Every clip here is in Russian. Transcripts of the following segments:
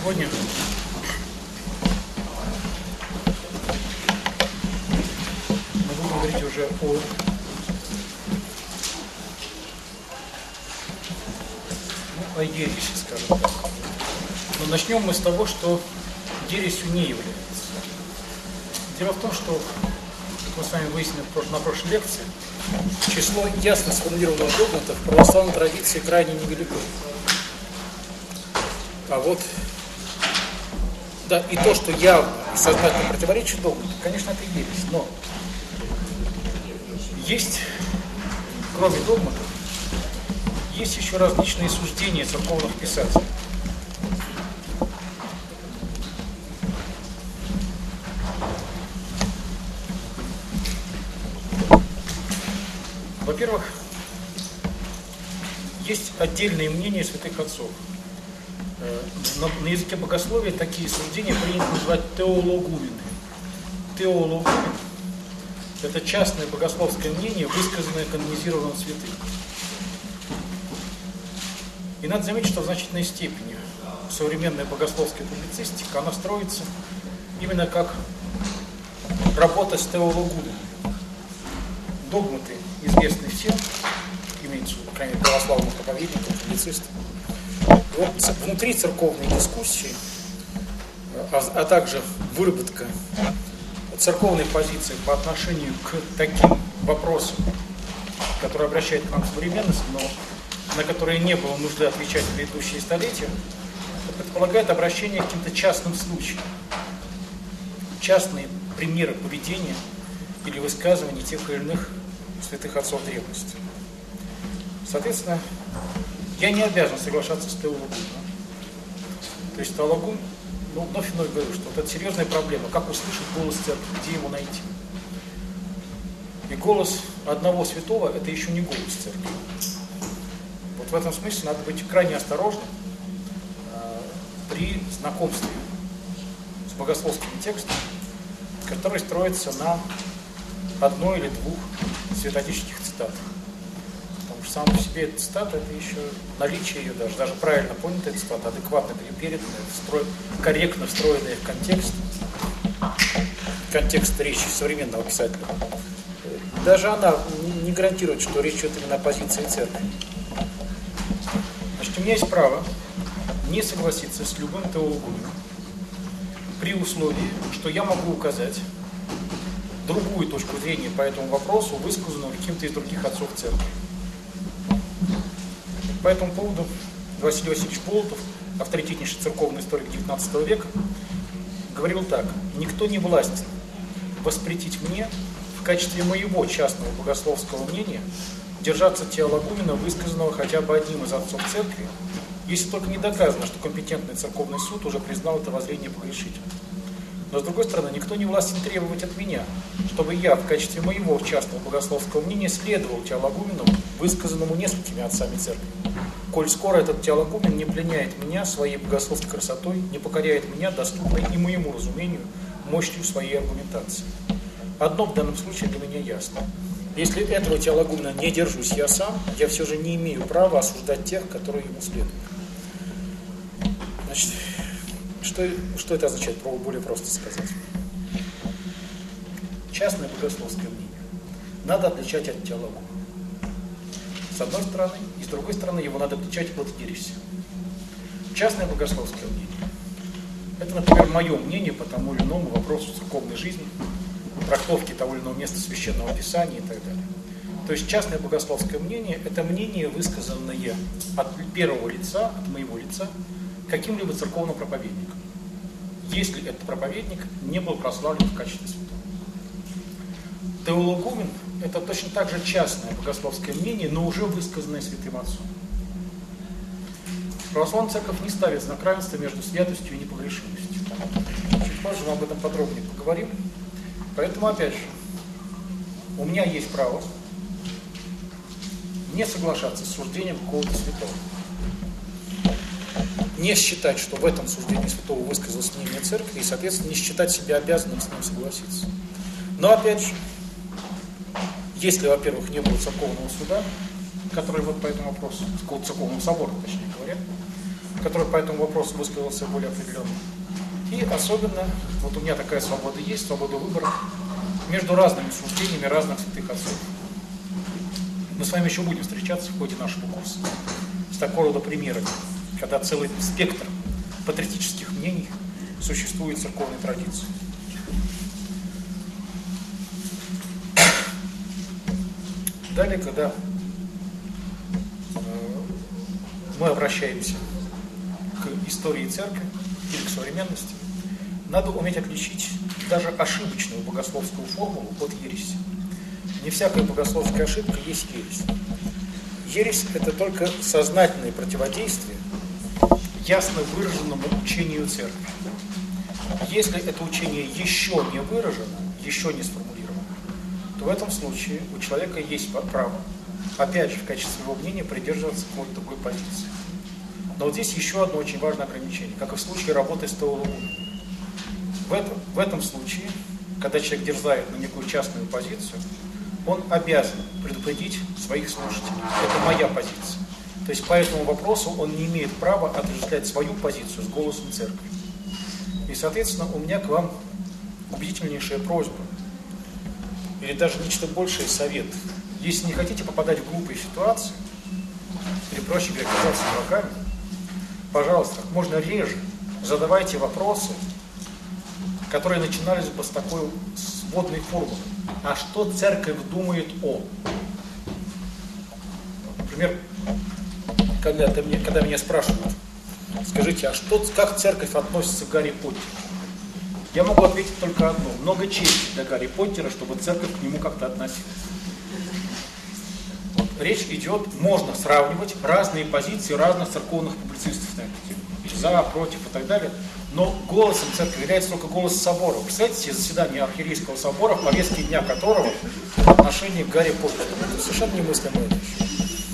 Сегодня мы будем говорить уже о ереси, скажем так. Но начнем мы с того, что ересью не является. Дело в том, что, как мы с вами выяснили на прошлой лекции, число ясно сформулированных догматов в православной традиции крайне невелико. А вот, да, и то, что явно и сознательно противоречит догмату, конечно, это ересь. Но есть, кроме догматов, есть еще различные суждения церковных писателей. Во-первых, есть отдельные мнения святых отцов. На языке богословия такие суждения принято называть теологумены. Теологумен – это частное богословское мнение, высказанное канонизированным святым. И надо заметить, что в значительной степени современная богословская публицистика, она строится именно как работа с теологуменами. Догматы известны всем, имеется, по крайней мере, православным проповедникам, публицистам. Вот внутри церковной дискуссии, а также выработка церковной позиции по отношению к таким вопросам, которые обращают к нам современность, но на которые не было нужды отвечать в предыдущие столетия, предполагает обращение к каким-то частным случаям, частные примеры поведения или высказываний тех или иных святых отцов древности. Соответственно, я не обязан соглашаться с теологом. То есть теологум, вновь и вновь говорю, что вот это серьезная проблема. Как услышать голос церкви, где его найти? И голос одного святого – это еще не голос церкви. Вот в этом смысле надо быть крайне осторожным при знакомстве с богословскими текстами, которые строятся на одной или двух святоотеческих цитатах. Потому что сама по себе эта цитата, это еще наличие ее даже правильно понятая цитата, адекватно переданная, корректно встроенная в контекст речи современного писателя. Даже она не гарантирует, что речь идет именно о позиции церкви. Значит, у меня есть право не согласиться с любым теологом при условии, что я могу указать другую точку зрения по этому вопросу, высказанную каким-то из других отцов церкви. По этому поводу Василий Васильевич Болотов, авторитетнейший церковный историк XIX века, говорил так: «Никто не властен воспретить мне в качестве моего частного богословского мнения держаться теологумена, высказанного хотя бы одним из отцов церкви, если только не доказано, что компетентный церковный суд уже признал это воззрение погрешительным. Но, с другой стороны, никто не властен требовать от меня, чтобы я в качестве моего частного богословского мнения следовал теологумену, высказанному несколькими отцами церкви. Коль скоро этот теологумен не пленяет меня своей богословской красотой, не покоряет меня, доступной и моему разумению, мощью своей аргументации. Одно в данном случае для меня ясно. Если этого теологумена не держусь я сам, я все же не имею права осуждать тех, которые ему следуют». Значит, что это означает, более просто сказать? Частное богословское мнение надо отличать от теологума. С одной стороны, и с другой стороны, его надо отличать от ереси. Частное богословское мнение – это, например, мое мнение по тому или иному вопросу церковной жизни, трактовки того или иного места священного писания и так далее. То есть частное богословское мнение – это мнение, высказанное от первого лица, от моего лица, каким-либо церковным проповедником, если этот проповедник не был прославлен в качестве святого. Теологумен – это точно так же частное богословское мнение, но уже высказанное святым отцом. Православная церковь не ставит знак равенства между святостью и непогрешимостью. Чуть позже мы об этом подробнее поговорим. Поэтому, опять же, у меня есть право не соглашаться с суждением какого-то святого. Не считать, что в этом суждении святого высказалось мнение церкви, и, соответственно, не считать себя обязанным с ним согласиться. Но, опять же, если, во-первых, не было церковного суда, который вот по этому вопросу, церковного собора, точнее говоря, который по этому вопросу высказался более определенно. И особенно, вот у меня такая свобода есть, свобода выбора между разными суждениями разных святых отцов. Мы с вами еще будем встречаться в ходе нашего курса с такого рода примерами, когда целый спектр патриотических мнений существует в церковной традиции. Далее, когда мы обращаемся к истории церкви или к современности, надо уметь отличить даже ошибочную богословскую формулу от ереси. Не всякая богословская ошибка есть ересь. Ересь – это только сознательное противодействие ясно выраженному учению церкви. Если это учение еще не выражено, еще не сформулировано, то в этом случае у человека есть право, опять же, в качестве своего мнения, придерживаться какой-то другой позиции. Но вот здесь еще одно очень важное ограничение, как и в случае работы с теологом. В этом случае, когда человек дерзает на некую частную позицию, он обязан предупредить своих слушателей. Это моя позиция. То есть по этому вопросу он не имеет права отождествлять свою позицию с голосом церкви. И, соответственно, у меня к вам убедительнейшая просьба, или даже нечто большее совет. Если не хотите попадать в глупые ситуации, или, проще говоря, оказаться врагами, пожалуйста, как можно реже задавайте вопросы, которые начинались бы с такой сводной формулы. А что церковь думает о? Например, когда меня спрашивают, скажите, а как церковь относится к Гарри Поттеру? Я могу ответить только одно. Много чести для Гарри Поттера, чтобы церковь к нему как-то относилась. Речь идет, можно сравнивать разные позиции разных церковных публицистов на эту тему. За, против и так далее. Но голосом церкви является только голос собора. Представляете себе заседание архиерейского собора, в повестке дня которого отношение к Гарри Поттеру. Это совершенно немыслимая вещь.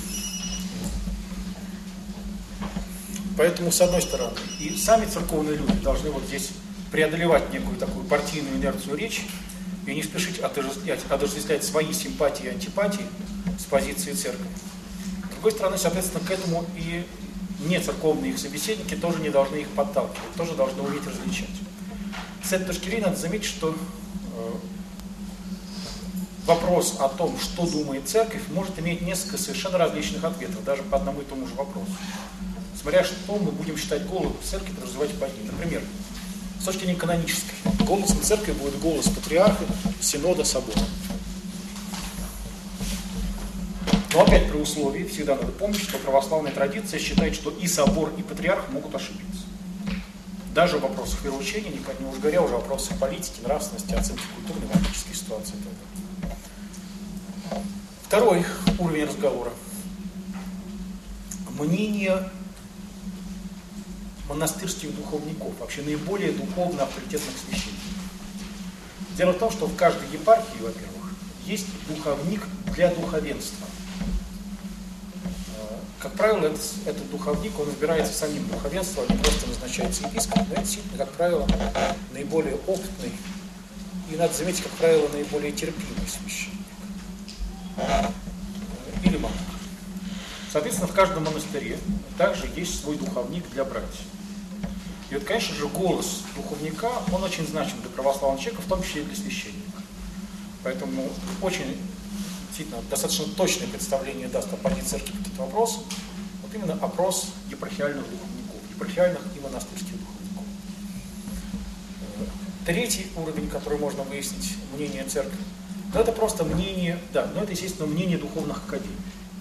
Поэтому, с одной стороны, и сами церковные люди должны вот здесь преодолевать некую такую партийную инерцию речи и не спешить отождествлять свои симпатии и антипатии с позиции церкви. С другой стороны, соответственно, к этому и не церковные их собеседники тоже не должны их подталкивать, тоже должны уметь различать. С этой точки зрения надо заметить, что вопрос о том, что думает церковь, может иметь несколько совершенно различных ответов, даже по одному и тому же вопросу. Смотря что мы будем считать голосом церкви, подразумевать под ним. Например, с точки зрения канонической, голосом церкви будет голос патриарха, синода, собора. Но опять при условии, всегда надо помнить, что православная традиция считает, что и собор, и патриарх могут ошибиться. Даже в вопросах вероучения, не уж говоря уже о вопросах политики, нравственности, оценки культурной, политической ситуации. Второй уровень разговора. Мнение монастырских духовников, вообще наиболее духовно авторитетных священников. Дело в том, что в каждой епархии, во-первых, есть духовник для духовенства. Как правило, этот духовник, он избирается самим духовенством, не просто назначается епископом, но это действительно, как правило, наиболее опытный и, надо заметить, как правило, наиболее терпимый священник. Или монах. Соответственно, в каждом монастыре также есть свой духовник для братьев. И вот, конечно же, голос духовника, он очень значим для православного человека, в том числе и для священника. Поэтому очень действительно достаточно точное представление даст о позиции церкви по этому вопросу. Вот именно опрос епархиальных духовников, епархиальных и монастырских духовников. Третий уровень, который можно выяснить, мнение церкви, но это просто мнение, да, но это, естественно, мнение духовных академий.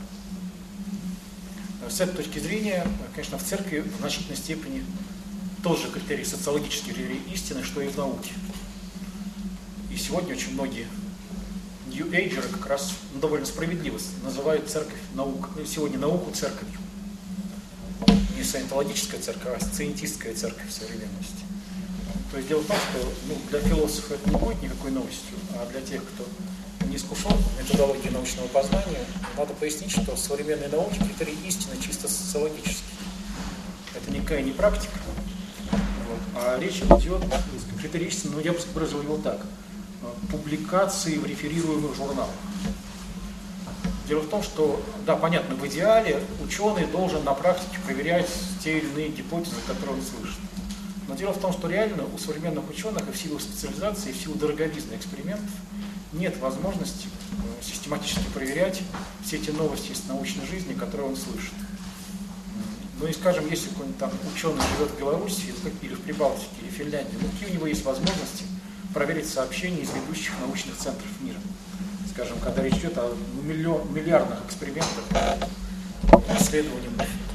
С этой точки зрения, конечно, в церкви в значительной степени тот же критерий, социологический критерий истины, что и в науке. И сегодня очень многие нью-эйджеры как раз довольно справедливо называют церковь наукой, сегодня науку церковью. Не саентологическая церковь, а сциентистская церковь в современности. То есть дело в том, что для философов это не будет никакой новостью, а для тех, кто не искушен в методологии научного познания, надо пояснить, что в современной науке критерий истины чисто социологический. Это никакая не практика, а речь идет о критерии истины, я бы выразил его так: публикации в реферируемых журналах. Дело в том, что, да, понятно, в идеале ученый должен на практике проверять те или иные гипотезы, которые он слышит. Но дело в том, что реально у современных ученых и в силу специализации, и в силу дороговизны экспериментов нет возможности систематически проверять все эти новости из научной жизни, которые он слышит. Ну и, скажем, если какой-нибудь там ученый живет в Беларуси или в Прибалтике, или в Финляндии, ну какие у него есть возможности проверить сообщения из ведущих научных центров мира? Скажем, когда речь идет о миллиардных экспериментах, исследованиях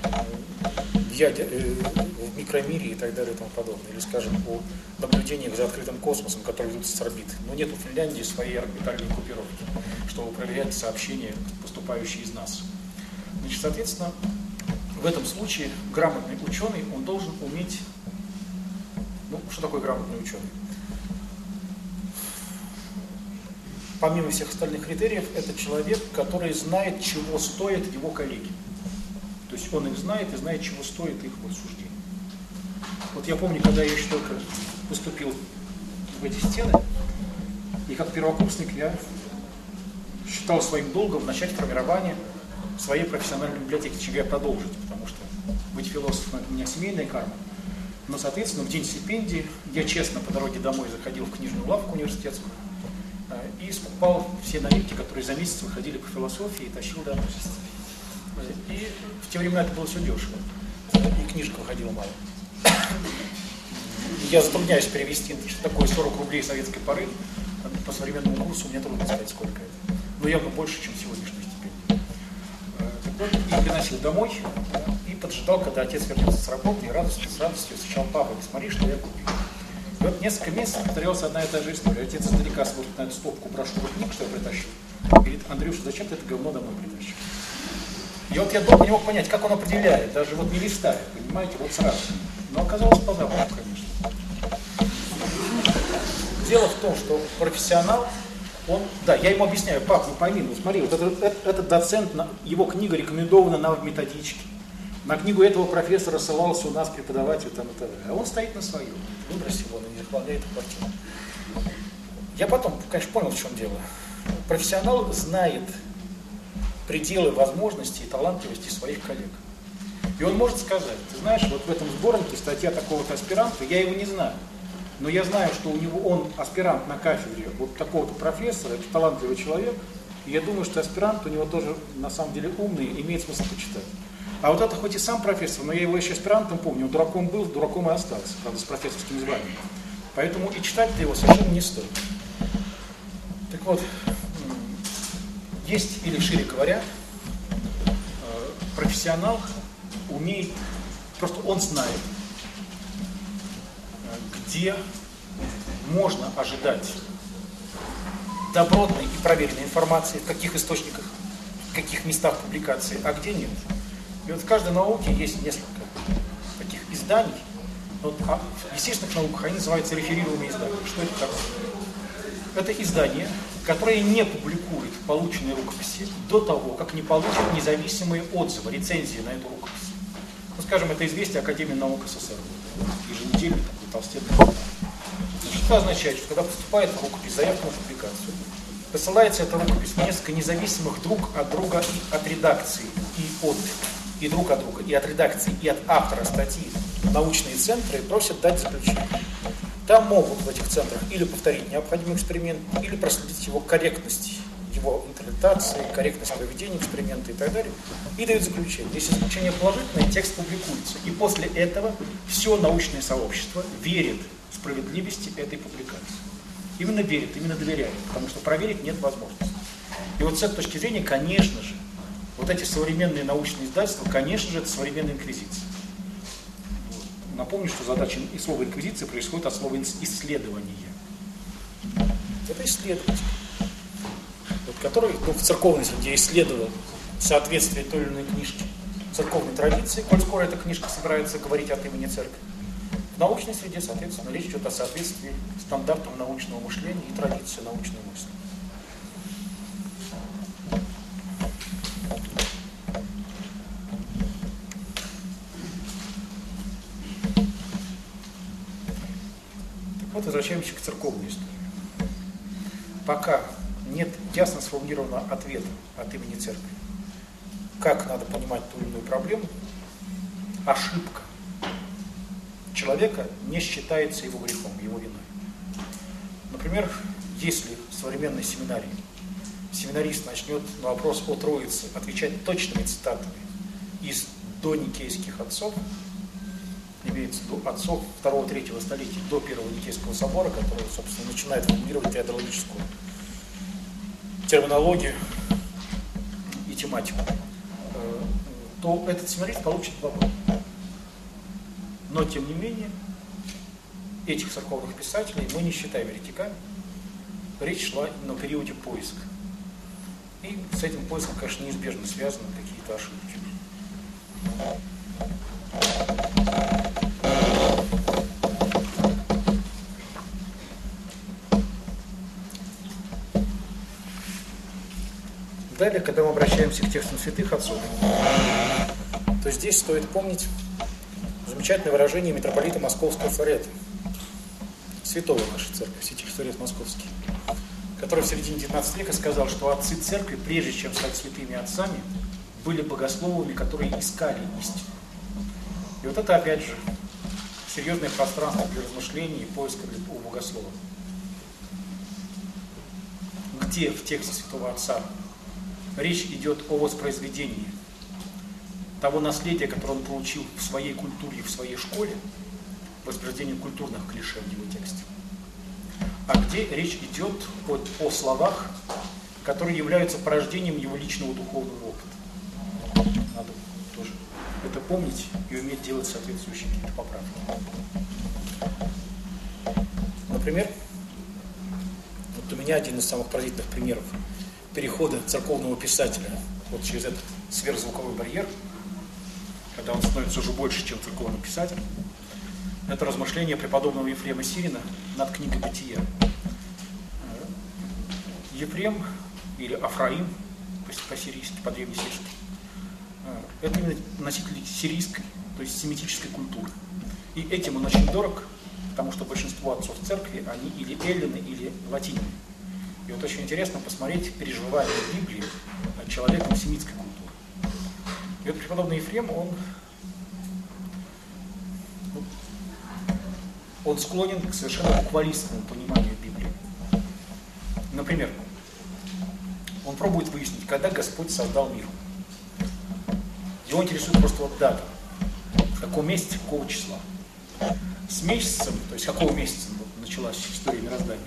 в микромире и так далее и тому подобное. Или, скажем, о наблюдениях за открытым космосом, которые ведутся с орбиты. Но нет у Финляндии своей орбитальной группировки, чтобы проверять сообщения, поступающие из нас. Значит, соответственно, в этом случае грамотный ученый, он должен уметь... Ну, что такое грамотный ученый? Помимо всех остальных критериев, это человек, который знает, чего стоят его коллеги. То есть он их знает и знает, чего стоит их суждение. Вот я помню, когда я еще только поступил в эти стены, и как первокурсник я считал своим долгом начать формирование своей профессиональной библиотеки, чего я продолжить, потому что быть философом – это у меня семейная карма. Но, соответственно, в день стипендии я честно по дороге домой заходил в книжную лавку университетскую и скупал все новинки, которые за месяц выходили по философии, и тащил домой. И в те времена это было все дешево. И книжка выходила мало. Я затрудняюсь перевести, что такое 40 рублей советской поры. По современному курсу мне трудно сказать, сколько это. Но явно больше, чем сегодняшняя стипендия. Так вот, и приносил домой, и поджидал, когда отец вернется с работы, и с радостью встречал папу. Смотри, что я купил. И вот несколько месяцев повторялась одна и та же история. Отец издалека смотрит на эту стопку брошюры книг, что я притащил. Говорит: Андрюша, зачем ты это говно домой притащил? И вот я долго не мог понять, как он определяет, даже вот не листая, понимаете, вот сразу. Но оказалось по-доброму, конечно. Дело в том, что профессионал, он, да, я ему объясняю: пап, ну пойми, ну смотри, вот этот доцент, его книга рекомендована нам в методичке. На книгу этого профессора ссылался у нас преподаватель там и так далее. А он стоит на своем. Выбрось его, он не захламляет квартиру. Я потом, конечно, понял, в чем дело. Профессионал знает пределы возможностей и талантливости своих коллег. И он может сказать: ты знаешь, вот в этом сборнике статья такого-то аспиранта, я его не знаю, но я знаю, что у него он аспирант на кафедре вот такого-то профессора, это талантливый человек, и я думаю, что аспирант у него тоже на самом деле умный, имеет смысл почитать. А вот это хоть и сам профессор, но я его еще аспирантом помню, дураком был, дураком и остался, правда, с профессорским званием. Поэтому и читать-то его совершенно не стоит. Так вот, есть, или шире говоря, профессионал умеет, просто он знает, где можно ожидать добротной и проверенной информации, в каких источниках, в каких местах публикации, а где нет. И вот в каждой науке есть несколько таких изданий. Вот, в естественных науках они называются реферируемые издания. Что это такое? Это издание, которое не публикует полученные рукописи до того, как не получит независимые отзывы, рецензии на эту рукопись. Ну, скажем, это «Известие Академии наук СССР». Еженедельный такой толстенный. Значит, это означает, что когда поступает рукопись, заявка на публикацию, посылается эта рукопись в несколько независимых друг от друга и от редакции, и друг от друга, и от редакции, и от автора статьи научные центры просят дать заключение. Там могут в этих центрах или повторить необходимый эксперимент, или проследить его корректность, его интерпретации, корректность проведения эксперимента и так далее, и дают заключение. Если заключение положительное, текст публикуется. И после этого все научное сообщество верит в справедливости этой публикации. Именно верит, именно доверяет, потому что проверить нет возможности. И вот с этой точки зрения, конечно же, вот эти современные научные издательства, конечно же, это современная инквизиция. Напомню, что задача и слова инквизиция происходит от слова исследование. Это исследователь, вот, который в церковной среде исследовал соответствие той или иной книжки церковной традиции, коль скоро эта книжка собирается говорить от имени церкви. В научной среде, соответственно, речь идет о соответствии стандартам научного мышления и традиции научной мысли. Вот возвращаемся к церковной истории. Пока нет ясно сформулированного ответа от имени церкви. Как надо понимать ту или иную проблему? Ошибка человека не считается его грехом, его виной. Например, если в современной семинарии семинарист начнет на вопрос о Троице отвечать точными цитатами из доникейских отцов, имеется в виду отцов 2-3 столетия, до Первого Никейского собора, который, собственно, начинает формулировать теологическую терминологию и тематику, то этот семинарист получит 2 балла. Но, тем не менее, этих церковных писателей мы не считаем еретиками. Речь шла именно о периоде поиска. И с этим поиском, конечно, неизбежно связаны какие-то ошибки. Далее, когда мы обращаемся к текстам святых отцов, то здесь стоит помнить замечательное выражение митрополита Московского Флорета, святого нашей церкви, святитель Флорет Московский, который в середине 19 века сказал, что отцы церкви, прежде чем стать святыми отцами, были богословами, которые искали истину. И вот это, опять же, серьезное пространство для размышлений и поиска у богослова. Где в тексте святого отца речь идет о воспроизведении того наследия, которое он получил в своей культуре и в своей школе, воспроизведению культурных клише в его тексте. А где речь идет о словах, которые являются порождением его личного духовного опыта. Надо тоже это помнить и уметь делать соответствующие какие-то поправки. Например, вот у меня один из самых поразительных примеров перехода церковного писателя вот через этот сверхзвуковой барьер, когда он становится уже больше, чем церковный писатель. Это размышление преподобного Ефрема Сирина над книгой «Бытия». Ефрем, или Афраим, по-сирийски, по-древнесирийски, это именно носитель сирийской, то есть семитической культуры. И этим он очень дорог, потому что большинство отцов церкви, они или эллины, или латиняне. И вот очень интересно посмотреть переживания Библии человеком семитской культуры. И вот преподобный Ефрем, он склонен к совершенно буквалистскому пониманию Библии. Например, он пробует выяснить, когда Господь создал мир. Его интересует просто вот дата. В каком месяце, какого числа. С месяцем, то есть какого месяца началась история мироздания.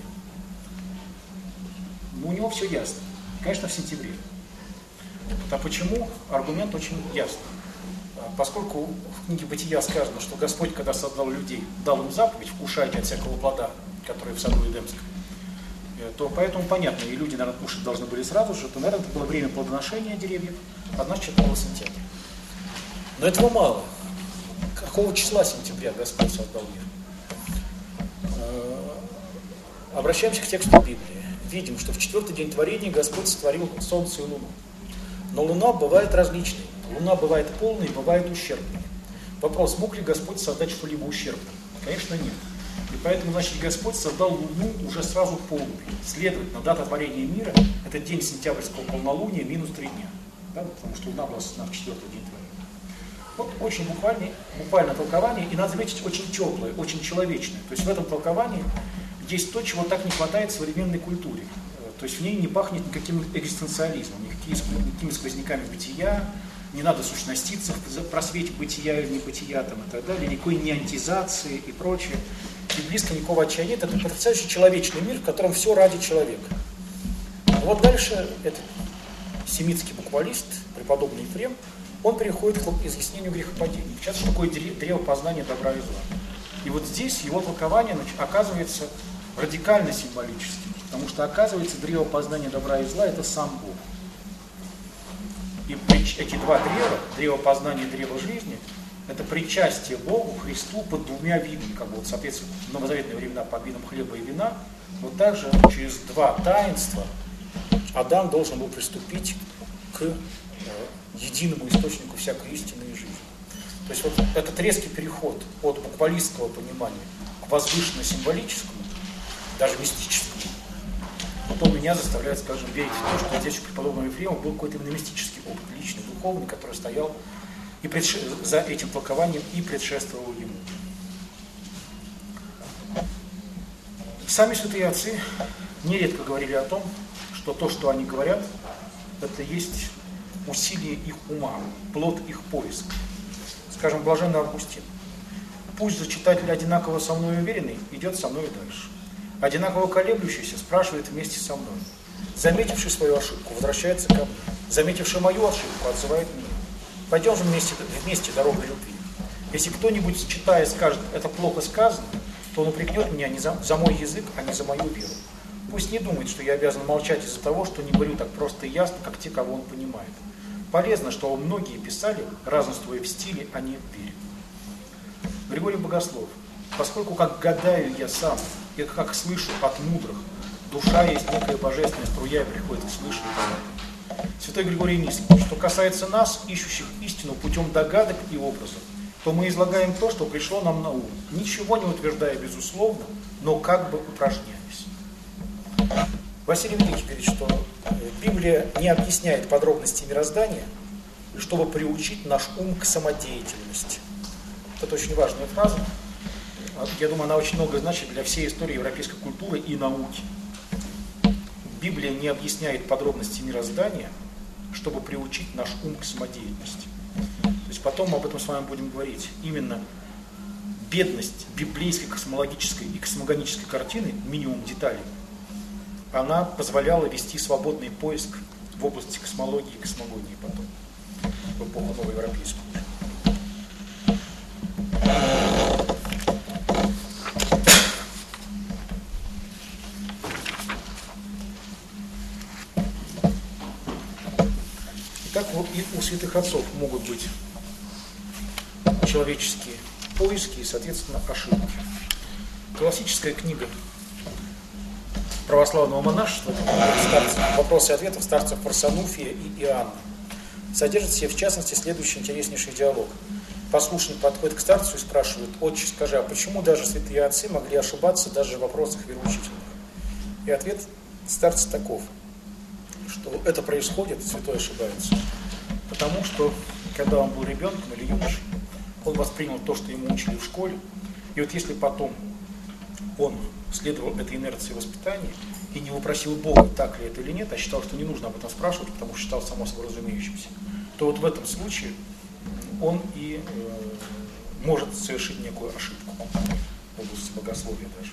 У него все ясно. Конечно, в сентябре. А почему? Аргумент очень ясный. Поскольку в книге «Бытия» сказано, что Господь, когда создал людей, дал им заповедь: «Вкушайте от всякого плода, который в саду Эдемском», то поэтому понятно, и люди, наверное, кушать должны были сразу же, то, наверное, это было время плодоношения деревьев, а значит, это было сентябрь. Но этого мало. Какого числа сентября Господь создал мир? Обращаемся к тексту Библии. Видим, что в 4-й день творения Господь сотворил солнце и луну. Но луна бывает различной. Луна бывает полной, бывает ущербной. Вопрос: мог ли Господь создать что-либо ущербное? Конечно, нет. И поэтому, значит, Господь создал луну уже сразу полной. Следовательно, дата творения мира – это день сентябрьского полнолуния минус 3 дня. Да? Потому что луна была создана в 4-й день творения. Вот очень буквальное толкование, и, надо заметить, очень теплое, очень человечное. То есть в этом толковании есть то, чего так не хватает в современной культуре. То есть в ней не пахнет никаким экзистенциализмом, никакими сквозняками бытия, не надо сущноститься в просвете бытия или небытия там, и так далее, никакой неонтизации и прочее. И близко никакого отчаяния нет. Это потрясающий человечный мир, в котором все ради человека. Вот дальше этот семитский буквалист, преподобный Ефрем, он переходит к изъяснению грехопадения. Сейчас что такое древо познания добра и зла. И вот здесь его толкование оказывается радикально символическим, потому что оказывается древо познания добра и зла – это сам Бог. И эти два древа, древо познания и древо жизни, это причастие Богу, Христу под двумя видами, как бы вот, соответственно, в новозаветные времена под видом хлеба и вина, вот также через два таинства Адам должен был приступить к единому источнику всякой истины и жизни. То есть вот этот резкий переход от буквалистского понимания к возвышенно-символическому, даже мистическому, вот он меня заставляет, скажем, верить в то, что здесь у преподобного Ефрема был какой-то именно мистический опыт, личный, духовный, который стоял и за этим толкованием и предшествовал ему. Сами святые отцы нередко говорили о том, что то, что они говорят, это есть усилие их ума, плод их поиска. Скажем, блаженный Августин. Пусть же читатель одинаково со мной уверенный идет со мной дальше. Одинаково колеблющийся спрашивает вместе со мной. Заметивший свою ошибку, возвращается ко мне. Заметивший мою ошибку, отзывает меня. Пойдем же вместе дорогой любви. Если кто-нибудь, читая, скажет, это плохо сказано, то он упрекнет меня не за мой язык, а не за мою веру. Пусть не думает, что я обязан молчать из-за того, что не говорю так просто и ясно, как те, кого он понимает. Полезно, что многие писали, разнствуя в стиле, а не в вере. Григорий Богослов. Поскольку как гадаю я сам, и как слышу от мудрых, душа есть некая божественная струя, и приходит к слышанию. Святой Григорий Низкий. Что касается нас, ищущих истину путем догадок и образов, то мы излагаем то, что пришло нам на ум, ничего не утверждая безусловно, но как бы упражняясь. Василий Великий говорит, что Библия не объясняет подробности мироздания, чтобы приучить наш ум к самодеятельности. Это очень важная фраза. Я думаю, она очень много значит для всей истории европейской культуры и науки. Библия не объясняет подробности мироздания, чтобы приучить наш ум к самодеятельности. То есть потом мы об этом с вами будем говорить. Именно бедность библейской космологической и космогонической картины, минимум деталей, она позволяла вести свободный поиск в области космологии и космогонии потом, в эпоху новоевропейскую. Итак, вот и у святых отцов могут быть человеческие поиски и, соответственно, ошибки. Классическая книга православного монашества, «Вопросы и ответы» старцев Фарсануфия и Иоанна, содержит в себе, в частности, следующий интереснейший диалог. Послушник подходит к старцу и спрашивает: «Отче, скажи, а почему даже святые отцы могли ошибаться даже в вопросах вероучительных?» И ответ старца таков, что это происходит, святой ошибается, потому что, когда он был ребенком или юношей, он воспринял то, что ему учили в школе, и вот если потом он следовал этой инерции воспитания и не вопросил Бога, так ли это или нет, а считал, что не нужно об этом спрашивать, потому что считал само собой разумеющимся, то вот в этом случае он и может совершить некую ошибку в области богословия даже.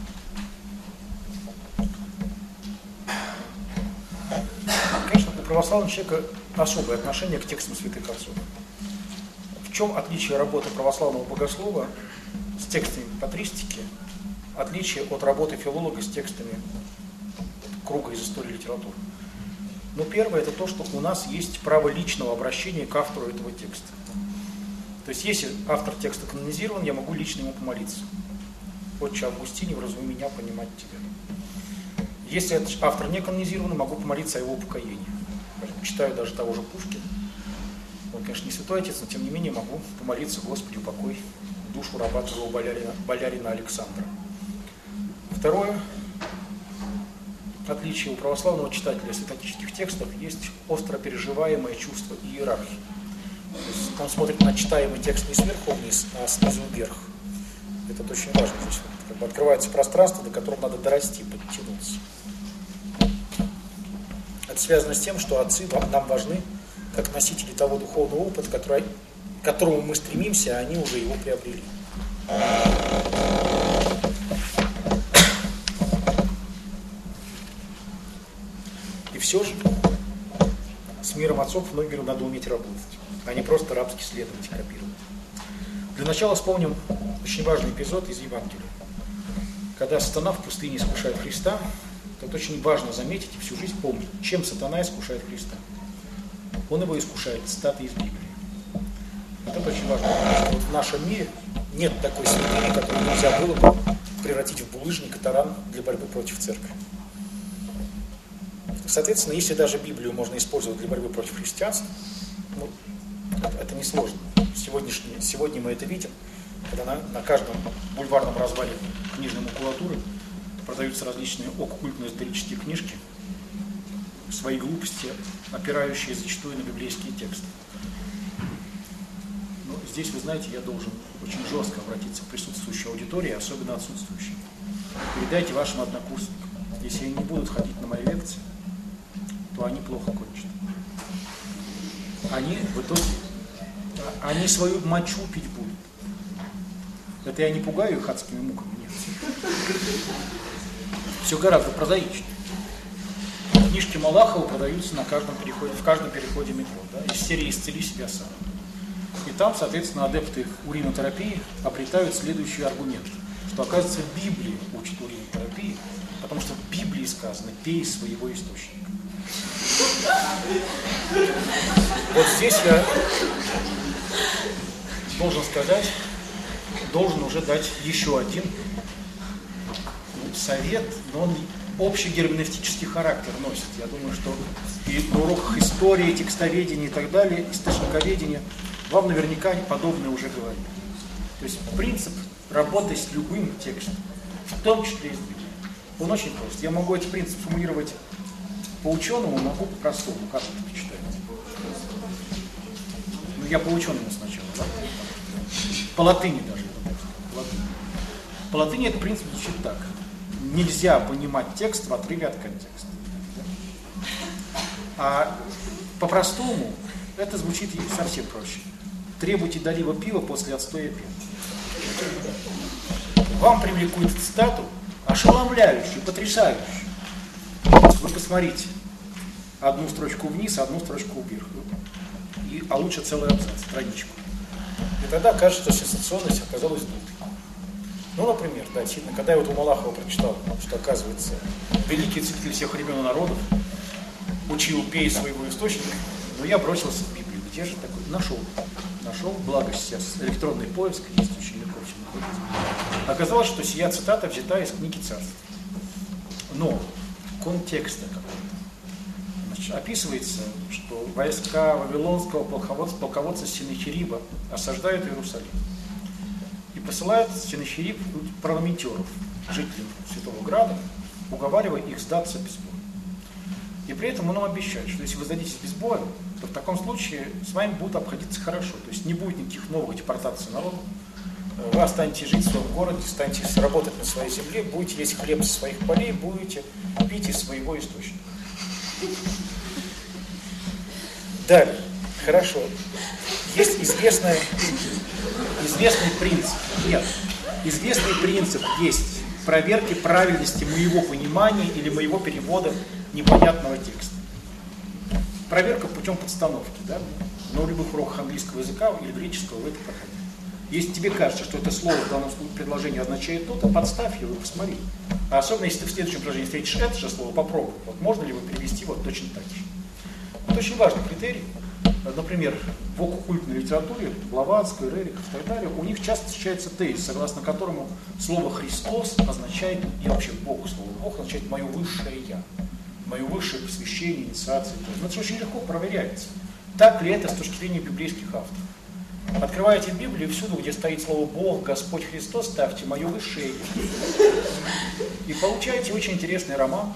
Конечно, у православного человека особое отношение к текстам святых отцов. В чем отличие работы православного богослова с текстами патристики, отличие от работы филолога с текстами круга из истории литературы? Ну, первое, это то, что у нас есть право личного обращения к автору этого текста. То есть, если автор текста канонизирован, я могу лично ему помолиться. Отче Августине, вразуми меня понимать тебя. Если этот автор не канонизирован, могу помолиться о его упокоении. Читаю даже того же Пушкина. Он, конечно, не святой отец, но тем не менее могу помолиться: Господи, упокой душу раба твоего болярина Александра. Второе отличие у православного читателя святоотеческих текстов есть остро переживаемое чувство иерархии. То есть он смотрит на читаемый текст не сверху вниз, а снизу вверх. Это очень важно. Здесь как бы открывается пространство, до которого надо дорасти, подтянуться. Это связано с тем, что отцы нам важны как носители того духовного опыта, к которому мы стремимся, а они уже его приобрели. И все же с миром отцов Нойгеру надо уметь работать, а не просто рабски следовать и копировать. Для начала вспомним очень важный эпизод из Евангелия. Когда сатана в пустыне искушает Христа, то это очень важно заметить и всю жизнь помнить, чем сатана искушает Христа. Он его искушает цитатой из Библии. Вот это очень важно, потому что вот в нашем мире нет такой святыни, которую нельзя было бы превратить в булыжник и таран для борьбы против церкви. Соответственно, если даже Библию можно использовать для борьбы против христианства, ну, это несложно. Сегодня мы это видим, когда на каждом бульварном развале книжной макулатуры продаются различные оккультные исторические книжки, свои глупости, опирающие зачастую на библейские тексты. Но здесь, вы знаете, я должен очень жестко обратиться к присутствующей аудитории, особенно отсутствующим. Передайте вашим однокурсникам, если они не будут ходить на мои лекции, то они плохо кончат. Они в итоге, они свою мочу пить будут. Это я не пугаю их адскими муками, нет. Все гораздо прозаичнее. Книжки Малахова продаются на каждом переходе, в каждом переходе метро, да, из серии «Исцели себя сам». И там, соответственно, адепты уринотерапии обретают следующий аргумент, что, оказывается, Библия учит уринотерапии, потому что в Библии сказано «пей из своего источника». Вот здесь я должен сказать, должен уже дать еще один совет, но он общий герменевтический характер носит. Я думаю, что и на уроках истории, текстоведения и так далее, источниковедения, вам наверняка подобное уже говорили. То есть принцип работы с любым текстом, в том числе и с Библией, он очень прост. Я могу этот принцип формулировать по-ученому, могу по-простому. Как это почитать? Ну, я по-ученому сначала, да? По латыни даже. По латыни этот принцип звучит так. Нельзя понимать текст в отрыве от контекста. А по-простому это звучит совсем проще. Требуйте долива пива после отстоя пива. Вам привлекут цитату, ошеломляющую, потрясающую. Вы посмотрите. Одну строчку вниз, одну строчку вверх. А лучше целый абзац, страничку. И тогда кажется, что сенсационность оказалась дурой. Ну, например, да, действительно, когда я вот у Малахова прочитал, что, оказывается, великий целитель всех времен и народов учил «пей своего источника», но я бросился в Библию. Где же такой? Нашел, благо сейчас электронный поиск, есть очень легко все находится. Оказалось, что сия цитата взята из книги Царств. Но контекста какого-то. Значит, описывается, что войска вавилонского полководца Сеннахериба осаждают Иерусалим. И посылают Сеннахериб парламентеров, жителей Святого Града, уговаривая их сдаться без боя. И при этом он им обещает, что если вы сдадитесь без боя, то в таком случае с вами будут обходиться хорошо. То есть не будет никаких новых депортаций народа. Вы останетесь жить в своем городе, останетесь работать на своей земле, будете есть хлеб со своих полей, будете пить из своего источника. Далее. Хорошо. Есть известный принцип. Нет. Известный принцип есть проверки правильности моего понимания или моего перевода непонятного текста. Проверка путем подстановки, да? На любых уроках английского языка или греческого вы это проходите. Если тебе кажется, что это слово в данном предложении означает то-то, подставь его и посмотри. А особенно, если ты в следующем предложении встретишь это же слово, попробуй. Вот можно ли его перевести вот точно так же. Это очень важный критерий. Например, в оккультной литературе, Блаватской, Рерихов и так далее, у них часто встречается тезис, согласно которому слово «Христос» означает, и вообще Бог, слово «Бог» означает «мое высшее Я», мое высшее посвящение, инициация. Но это же очень легко проверяется. Так ли это с точки зрения библейских авторов? Открываете Библию, всюду, где стоит слово «Бог», «Господь Христос», ставьте «мое высшее Я». И получаете очень интересный роман.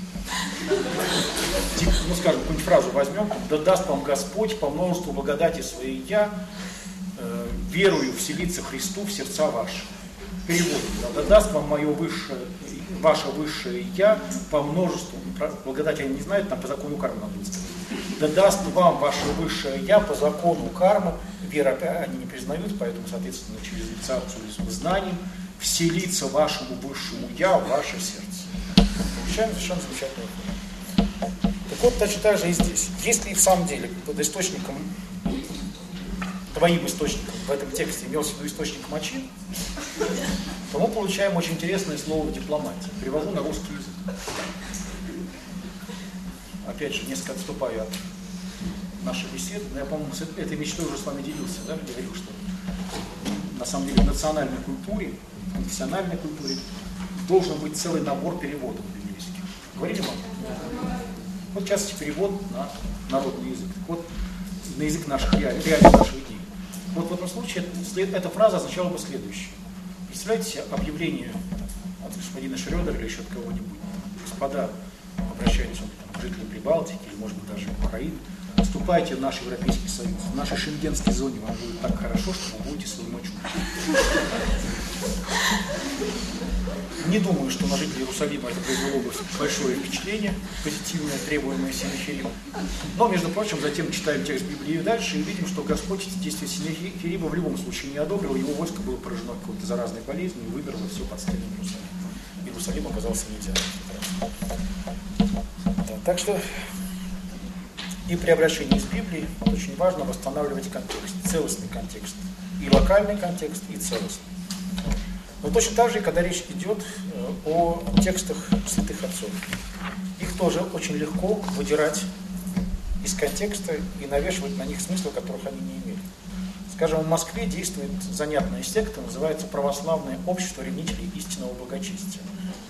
Ну, скажем, какую-нибудь фразу возьмем: «Да даст вам Господь по множеству благодати своей Я, верую вселиться Христу в сердца ваши». Перевод: «Да даст вам ваше высшее Я по множеству». Благодать они не знают, там по закону кармы надо сказать. «Да даст вам ваше высшее Я по закону кармы». Вера они не признают, поэтому, соответственно, через инициацию или знанием вселиться вашему высшему Я в ваше сердце. Получаем совершенно замечательную форму. Так вот, точно так же и здесь. Если в самом деле под источником, твоим источником в этом тексте имелся в виду источник мочи, то мы получаем очень интересное слово «дипломатия». Перевожу на русский язык. Опять же, несколько отступаю от нашей беседы, но я, по-моему, с этой мечтой уже с вами делился, да, где говорил, что на самом деле в национальной культуре, в конфессиональной культуре должен быть целый набор переводов библейских. Говорили вам? Вот, в частности, перевод на народный язык. Вот на язык наших реалий наших идей. Вот в этом случае эта фраза означала бы следующее. Представляете себе объявление от господина Шрёдера или еще от кого-нибудь. Господа, обращаются к жителям Прибалтики, или, может быть, даже Украины, вступайте в наш Европейский Союз. В нашей шенгенской зоне вам будет так хорошо, что вы будете свою мочу. Не думаю, что на жителей Иерусалима это произвело бы большое впечатление, позитивное, требуемое Синахиримом. Но, между прочим, затем читаем текст Библии дальше и видим, что Господь эти действия Синахирима в любом случае не одобрил, его войско было поражено какой-то заразной болезнью и вымерло все под стенами Иерусалима. Иерусалим оказался нельзя. Да, так что и при обращении из Библии очень важно восстанавливать контекст, целостный контекст. И локальный контекст, и целостный. Но точно так же, когда речь идет о текстах святых отцов. Их тоже очень легко выдирать из контекста и навешивать на них смысл, которых они не имели. Скажем, в Москве действует занятная секта, называется Православное общество ревнителей истинного благочестия.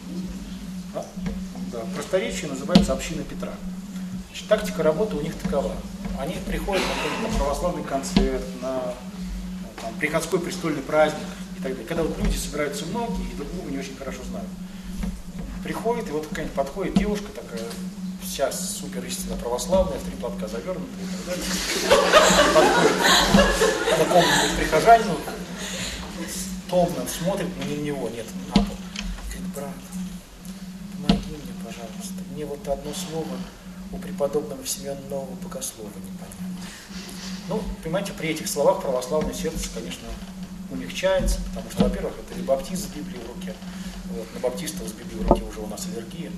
Да, в просторечии называется Община Петра. Значит, тактика работы у них такова. Они приходят на какой-то православный концерт, на приходской престольный праздник и так далее. Когда вот люди собираются многие и друг друга не очень хорошо знают. Приходит, и вот какая-нибудь подходит девушка такая, вся супер истинно православная, в 3 платка завернутая и так далее. Подходит к какому-нибудь прихожанину, томно смотрит, но не на него, нет, на пол. Говорит: брат, помоги мне, пожалуйста, мне вот одно слово у преподобного Семена Нового Богослова непонятно. Ну, понимаете, при этих словах православное сердце, конечно, умягчается, потому что, во-первых, это не баптист с Библией в руке. Вот, на баптистов с Библией в руке уже у нас аллергия.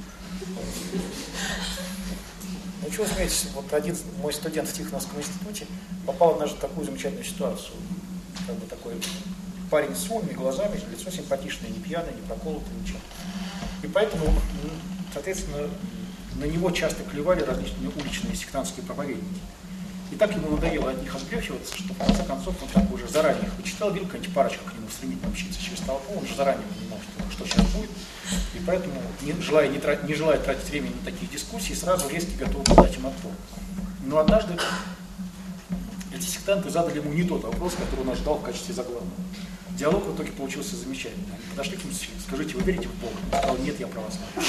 Ну, что смеетесь, вот один мой студент в Тихоновском институте попал однажды в такую замечательную ситуацию. Как бы такой парень с умными глазами, лицо симпатичное, не пьяное, не проколотое, ничего. И поэтому, соответственно, на него часто клевали различные уличные сектантские проповедники. И так ему надоело от них отбрехиваться, что в конце концов он так уже заранее их вычитал, видел какая-нибудь парочка к нему стремительно мчится через толпу, он же заранее понимал, что сейчас будет. И поэтому, не желая тратить времени на такие дискуссии, сразу резко готов дать им отпор. Но однажды эти сектанты задали ему не тот вопрос, который он ожидал в качестве заглавного. Диалог в итоге получился замечательный. Они подошли к нему и сказали: скажите, вы верите в Бога? Он сказал: нет, я православный.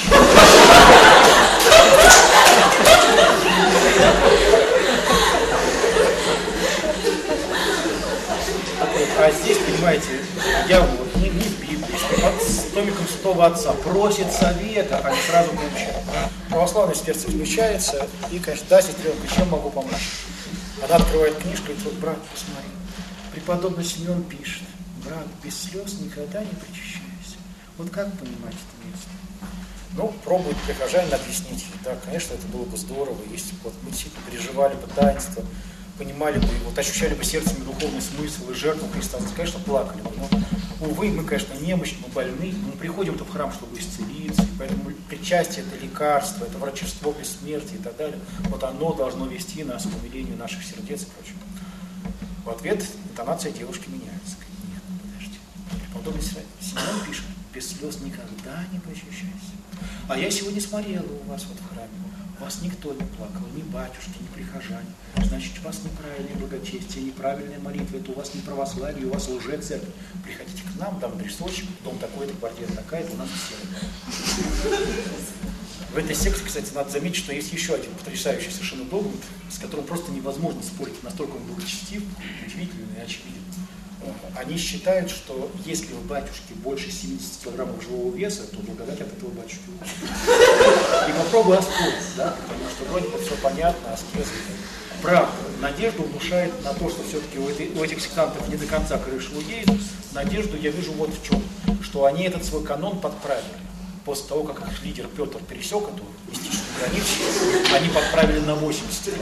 А здесь, понимаете, я вот не в Библии, с томиком Святого Отца просит совета, а не сразу получает. Православное сердце включается и, конечно, да, сестренка, чем могу помочь? Она открывает книжку и говорит: брат, посмотри, преподобный Симеон пишет: брат, без слез никогда не причащайся. Вот как понимать это место? Ну, пробует прихожанин объяснить. Да, конечно, это было бы здорово, если бы вот мы действительно переживали бы таинство, понимали бы, вот, ощущали бы сердцем духовный смысл и жертву Христа, конечно, плакали бы. Но, увы, мы, конечно, немощны, мы больны, мы приходим-то в храм, чтобы исцелиться, и поэтому причастие – это лекарство, это врачество без смерти и так далее. Вот оно должно вести нас к умилению наших сердец и прочее. В ответ интонация девушки меняется. Нет, подожди. Преподобный Симеон пишет: без слез никогда не причащайся. А я сегодня смотрела у вас вот в храме. У вас никто не плакал, ни батюшки, ни прихожане. Значит, у вас неправильное благочестие, неправильная молитва, это у вас не православие, у вас лжецерковь. Приходите к нам, дам адресочек, дом такой-то, квартира такая-то, у нас все. В этой секте, кстати, надо заметить, что есть еще один потрясающий совершенно догмат, с которым просто невозможно спорить, настолько он благочестив, удивительный и очевиден. Они считают, что если у батюшки больше 70 килограммов живого веса, то благодать от этого батюшки уходит. И попробуй оспорить, да, потому что вроде бы все понятно, аскеза. Правда, надежду внушает на то, что все-таки у этих сектантов не до конца крыша уедет. Надежду я вижу вот в чем, что они этот свой канон подправили. После того, как их лидер Петр пересек эту мистическую границу, они подправили на 80.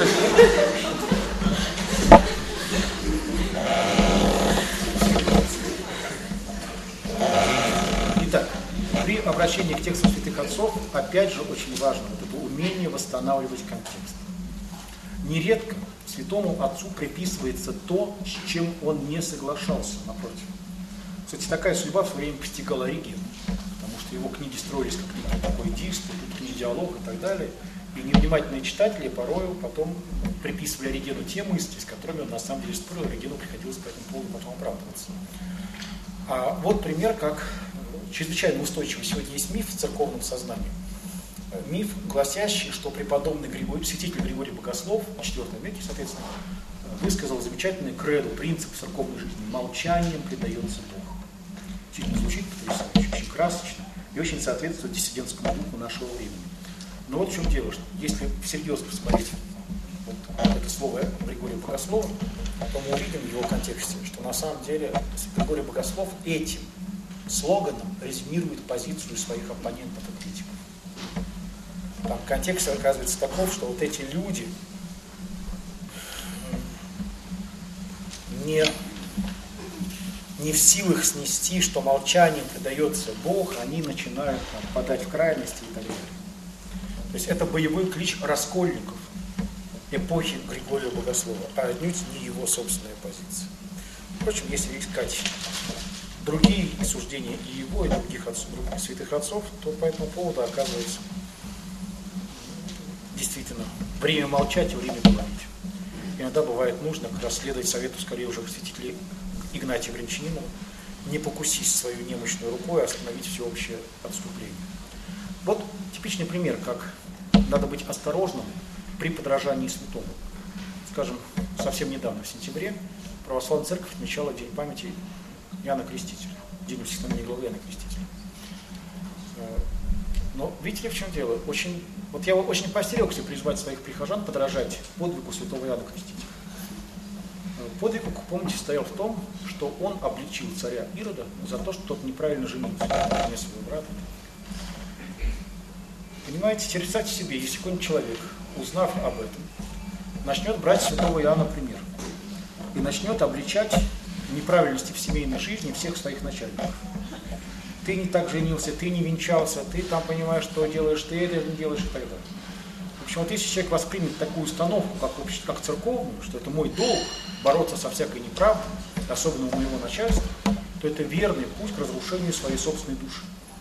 Итак, при обращении к тексту святых отцов, опять же, очень важно вот это умение восстанавливать контекст. Нередко святому отцу приписывается то, с чем он не соглашался, напротив. Кстати, такая судьба в свое время постигала Оригена, потому что его книги строились как некий такой диспут, диалог и так далее. И невнимательные читатели порою потом приписывали Оригену те мысли, с которыми он на самом деле спорил, Оригену приходилось по этому поводу потом оправдываться. А вот пример, как чрезвычайно устойчивый сегодня есть миф в церковном сознании. Миф, гласящий, что преподобный святитель Григорий Богослов в IV веке, соответственно, высказал замечательный кредо, принцип церковной жизни. Молчанием предается Бог. Действительно звучит потрясающе, очень красочно и очень соответствует диссидентскому духу нашего времени. Но вот в чем дело, что если всерьез посмотреть вот это слово Григория Богослова, то мы увидим в его контексте, что на самом деле Григорий Богослов этим слоганом резюмирует позицию своих оппонентов и критиков. Там контекст оказывается таков, что вот эти люди не в силах снести, что молчанием предается Бог, они начинают впадать в крайности и так далее. То есть это боевой клич раскольников эпохи Григория Богослова, а отнюдь не его собственная позиция. Впрочем, если искать другие суждения и его, и других святых отцов, то по этому поводу оказывается действительно время молчать и время говорить. Иногда бывает нужно как раз следовать совету скорее уже святителя Игнатия Брянчанинова: не покусись свою немощную рукой, а остановить всеобщее отступление. Вот типичный пример, как надо быть осторожным при подражании святому. Скажем, совсем недавно, в сентябре, Православная Церковь отмечала День памяти Иоанна Крестителя, День усекновения главы Иоанна Крестителя. Но видите ли, в чем дело? Вот я очень постерегся призвать своих прихожан подражать подвигу святого Иоанна Крестителя. Подвиг, помните, стоял в том, что он обличил царя Ирода за то, что тот неправильно женился на жене своего брата. Понимаете, представьте себе, если какой-нибудь человек, узнав об этом, начнет брать святого Иоанна пример и начнет обличать неправильности в семейной жизни всех своих начальников. Ты не так женился, ты не венчался, ты там понимаешь, что делаешь, ты это не делаешь и так далее. В общем, вот если человек воспримет такую установку, как церковную, что это мой долг бороться со всякой неправдой, особенно у моего начальства, то это верный путь к разрушению своей собственной души.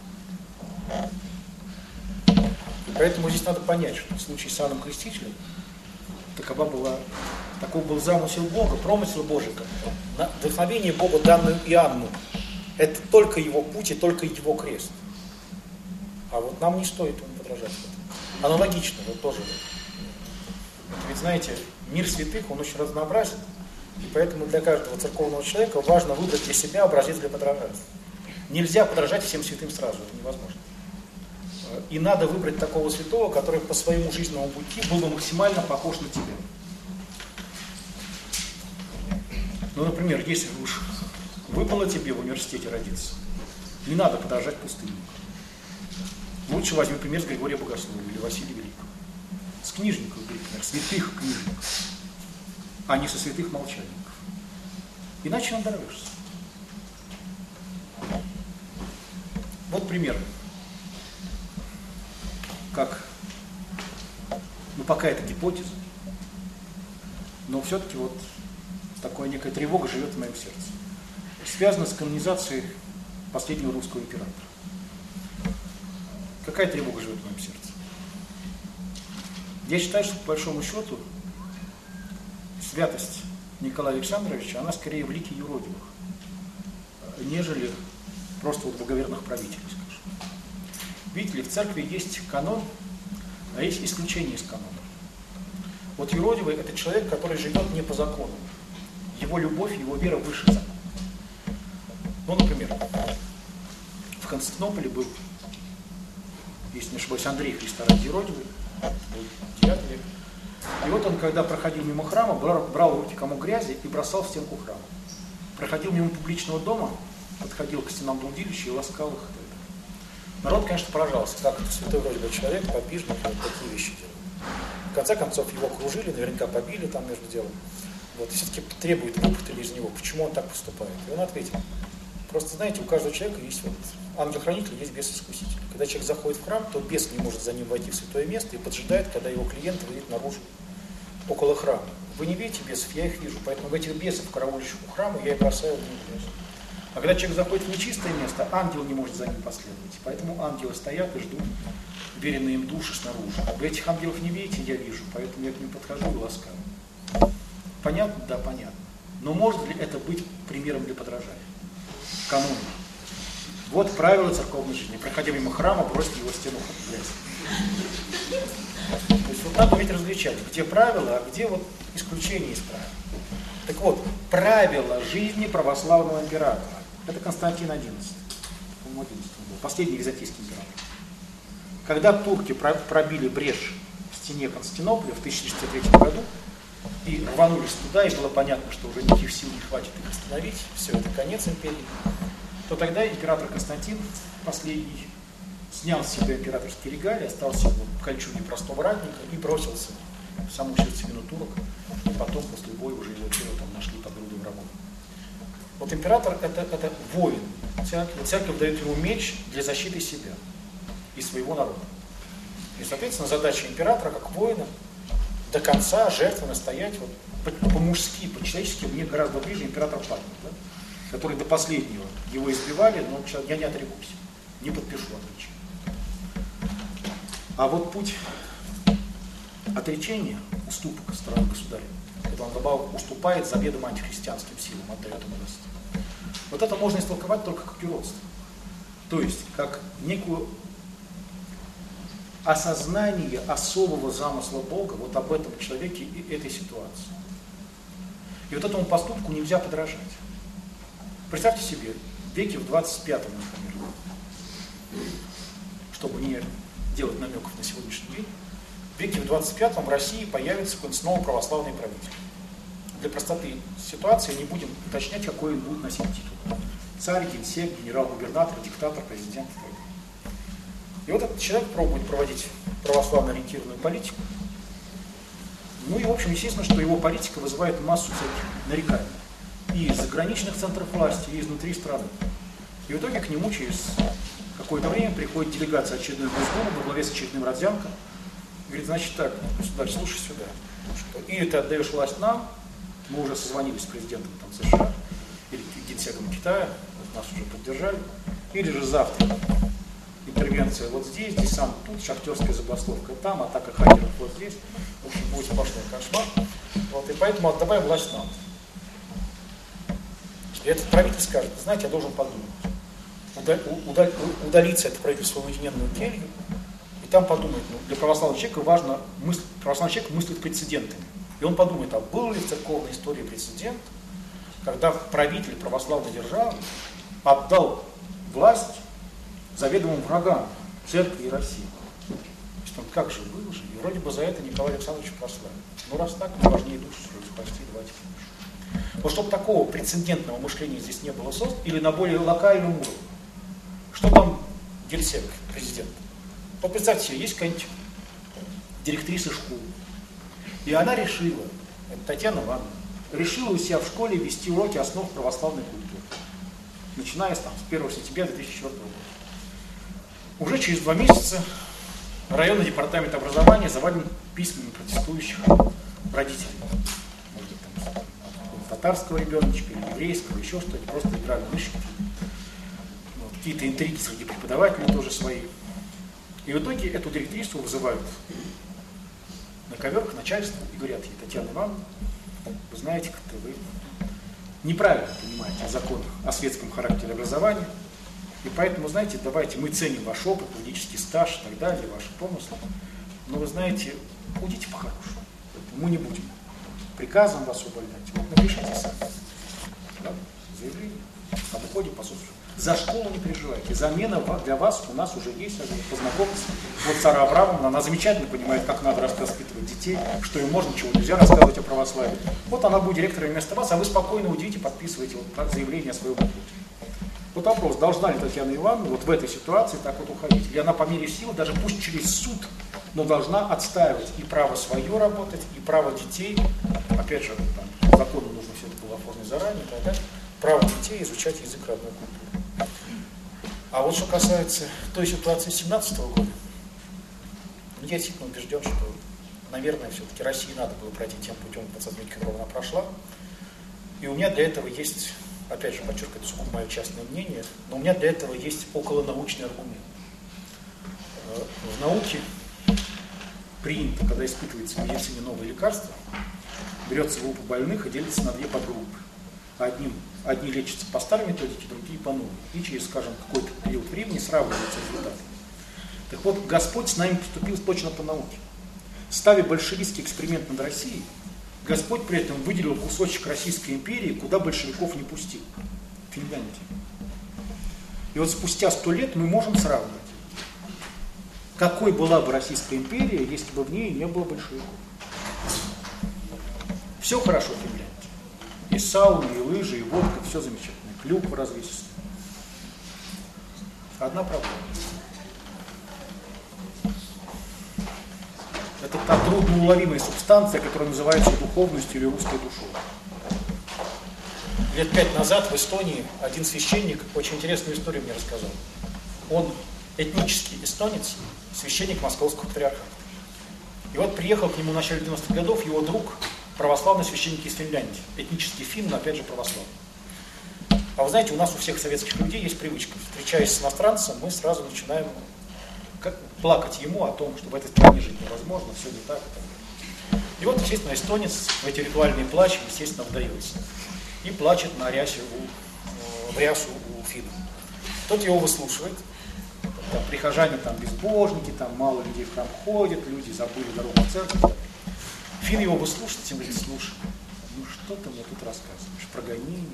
И поэтому здесь надо понять, что в случае с Иоанном Крестителем таков был замысел Бога, промысел Божий, вдохновение Бога, данное Иоанну. Это только его путь и только его крест. А вот нам не стоит ему подражать. Аналогично, вот тоже. Ведь знаете, мир святых, он очень разнообразен, и поэтому для каждого церковного человека важно выбрать для себя образец для подражания. Нельзя подражать всем святым сразу, это невозможно. И надо выбрать такого святого, который по своему жизненному пути был бы максимально похож на тебя. Ну, например, если уж выпало тебе в университете родиться, не надо подражать пустыннику. Лучше возьми пример с Григория Богослова или Василия Великого. С книжников, например, святых книжников, а не со святых молчальников. Иначе надорвешься. Вот пример. Пока это гипотеза, но все-таки вот такая некая тревога живет в моем сердце. Связано с канонизацией последнего русского императора. Какая тревога живет в моем сердце? Я считаю, что по большому счету святость Николая Александровича, она скорее в лике юродивых, нежели просто вот благоверных правителей, скажем. Видите ли, в церкви есть канон, а есть исключение из канона. Вот юродивый – это человек, который живет не по закону. Его любовь, его вера выше закона. Ну, например, в Константинополе был, если не ошибаюсь, Андрей Христофорович Юродивый, был 9 век. И вот он, когда проходил мимо храма, брал в руки комок грязи и бросал в стенку храма. Проходил мимо публичного дома, подходил к стенам блудилища и ласкал их. Народ, конечно, поражался, как это святой вроде бы человек, подвижник, вот такие вещи делает. В конце концов, его окружили, наверняка побили там между делом. Вот, и все-таки требует выпытали из него, почему он так поступает. И он ответил: просто, знаете, у каждого человека есть вот ангел-хранитель, есть бес-искуситель. Когда человек заходит в храм, то бес не может за ним войти в святое место и поджидает, когда его клиент выйдет наружу, около храма. Вы не видите бесов, я их вижу, поэтому в этих бесов, караулищих у храма, я и бросаю в них грязь. А когда человек заходит в нечистое место, ангел не может за ним последовать. Поэтому ангелы стоят и ждут веренные им души снаружи. А вы этих ангелов не видите, я вижу, поэтому я к ним подхожу и ласкаю. Понятно? Да, понятно. Но может ли это быть примером для подражания? Каноне. Вот правила церковной жизни. Проходя мимо храма, бросьте его в стену в грязь. То есть вот надо уметь различать, где правила, а где вот исключение из правил. Так вот, правила жизни православного императора. Это Константин XI. Последний византийский император. Когда турки пробили брешь в стене Константинополя в 1603 году и рванулись туда, и было понятно, что уже никаких сил не хватит их остановить, все, это конец империи, то тогда император Константин, последний, снял с себя императорские регалии, остался в кольчуге простого ратника и бросился в саму сердцевину турок. И потом, после боя, уже его тело там нашли под грудой врагов. Вот император это воин. Церковь дает ему меч для защиты себя и своего народа. И, соответственно, задача императора, как воина, до конца жертвенно стоять вот, по-мужски, по-человечески, мне гораздо ближе император Павел, да, который до последнего его избивали, но я не отрекусь, не подпишу отречение. А вот путь отречения, уступок стороны государя, когда он добавил, уступает заведомо антихристианским силам, отдает ему власть. Вот это можно истолковать только как юродство. То есть, как некую осознание особого замысла Бога вот об этом человеке и этой ситуации. И вот этому поступку нельзя подражать. Представьте себе, в веке в 25-м, например, чтобы не делать намеков на сегодняшний день, в веке в 25-м в России появится какой-нибудь снова православный правитель. Для простоты ситуации не будем уточнять, какой он будет носить титул. Царь, генсек, генерал-губернатор, диктатор, президент. И вот этот человек пробует проводить православно ориентированную политику. Ну и, в общем, естественно, что его политика вызывает массу всяких нареканий. И из заграничных центров власти, и изнутри страны. И в итоге к нему через какое-то время приходит делегация очередной Госдумы во главе с очередным Родзянко. Говорит, значит так, государь, слушай сюда. Что или ты отдаешь власть нам, мы уже созвонились с президентом там, США, или генсеком Китая, вот нас уже поддержали, или же завтра интервенция вот здесь, десант тут, шахтерская забастовка там, атака хакеров вот здесь. В общем, будет сплошной кошмар. Вот, и поэтому отдавай власть нам. И этот правитель скажет, знаете, я должен подумать. Удалиться от правительства в уединенную келью, и там подумать, ну, для православного человека важно, православный человек мыслит прецедентами. И он подумает, а был ли в церковной истории прецедент, когда правитель православной державы отдал власть заведомым врагам церкви и России. Как же, был же. И вроде бы за это Николай Александрович прославил. Ну раз так, не важнее душу спасти, давайте душу. Вот чтобы такого прецедентного мышления здесь не было создано, или на более локальном уровне. Что там генсек, президент? Вот представьте себе, есть какая-нибудь директриса школы. И она решила, это Татьяна Ивановна, решила у себя в школе вести уроки основ православной культуры. Начиная с 1 сентября 2004 года. Уже через 2 месяца районный департамент образования завален письмами протестующих родителей. Может быть, там, татарского ребеночка, или еврейского, еще что-то, просто играли в мышки. Вот, какие-то интриги среди преподавателей тоже свои. И в итоге эту директрису вызывают на ковер к начальству и говорят ей, Татьяна Ивановна, вы знаете, как-то вы неправильно понимаете закон о светском характере образования. И поэтому, знаете, давайте мы ценим ваш опыт, политический стаж и так далее, ваши помыслы. Но вы знаете, будете по-хорошему. Мы не будем приказом вас увольнять. Вот напишите сами. Да? Заявление об уходе по собственному. За школу не переживайте. Замена для вас у нас уже есть. Познакомьтесь. Вот Сара Абрамовна, она замечательно понимает, как надо воспитывать детей, что им можно, чего нельзя рассказывать о православии. Вот она будет директором вместо вас, а вы спокойно уйдите, подписывайте вот заявление о своем уходе. Вот вопрос, должна ли Татьяна Ивановна вот в этой ситуации так вот уходить? Или она по мере сил, даже пусть через суд, но должна отстаивать и право свое работать, и право детей, опять же, там, закону нужно все это было оформить заранее, тогда право детей изучать язык родной культуры. А вот что касается той ситуации 2017 года, я действительно убежден, что, наверное, все-таки России надо было пройти тем путем, которым она прошла. И у меня для этого есть, опять же, подчеркиваю, это сугубо мое частное мнение, но у меня для этого есть околонаучный аргумент. В науке принято, когда испытывается в медицине новое лекарство, берется группа больных и делится на 2 подгруппы. Одни лечатся по старой методике, другие по новой. И через, скажем, какой-то период времени сравниваются результаты. Так вот, Господь с нами поступил точно по науке. Ставя большевистский эксперимент над Россией, Господь при этом выделил кусочек Российской империи, куда большевиков не пустил. Финляндия. И вот спустя 100 лет мы можем сравнивать, какой была бы Российская империя, если бы в ней не было большевиков. Все хорошо в Финляндии. И сауны, и лыжи, и водка, все замечательно. Клюква развесистая. Одна проблема. Это та трудноуловимая субстанция, которая называется духовностью или русской душой. Лет 5 назад в Эстонии один священник очень интересную историю мне рассказал. Он этнический эстонец, священник Московского патриархата. И вот приехал к нему в начале 90-х годов его друг, православный священник из Финляндии. Этнический финн, но опять же православный. А вы знаете, у нас у всех советских людей есть привычка. Встречаясь с иностранцем, мы сразу начинаем плакать ему о том, что в этой стране жить невозможно, все не так. И вот, естественно, эстонец в эти ритуальные плачи, естественно, вдается. И плачет на рясе в рясу у финна. Тот его выслушивает. Там, прихожане там безбожники, там мало людей в храм ходят, люди забыли дорогу в церковь. Финн его выслушает и говорит: слушай, ну что ты мне тут рассказываешь? Про гонение?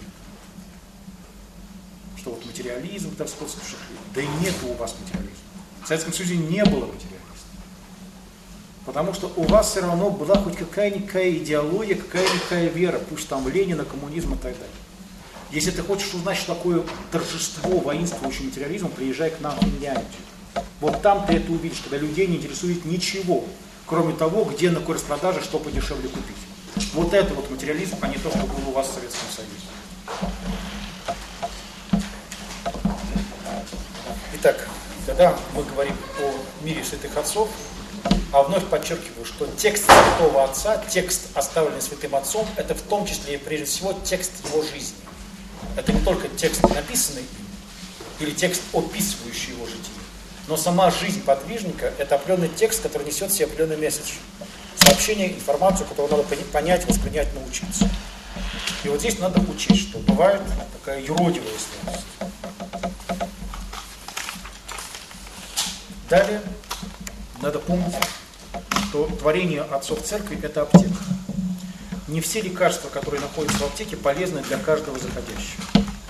Что вот материализм, так сказать, да и нету у вас материализма. В Советском Союзе не было материализма. Потому что у вас все равно была хоть какая-никакая идеология, какая-никакая вера, пусть там Ленина, коммунизм и так далее. Если ты хочешь узнать, что такое торжество воинствующего материализма, приезжай к нам в Финляндию. Вот там ты это увидишь, когда людей не интересует ничего, кроме того, где на какой распродаже что подешевле купить. Вот это вот материализм, а не то, что было у вас в Советском Союзе. Итак, когда мы говорим о мире святых отцов, а вновь подчеркиваю, что текст Святого Отца, текст, оставленный Святым Отцом, это в том числе и прежде всего текст его жизни. Это не только текст, написанный им, или текст, описывающий его житие, но сама жизнь подвижника – это определенный текст, который несет в себе определенный месседж. Сообщение, информацию, которую надо понять, воспринять, научиться. И вот здесь надо учесть, что бывает такая юродивая святость. Далее надо помнить, что творение отцов церкви – это аптека. Не все лекарства, которые находятся в аптеке, полезны для каждого заходящего.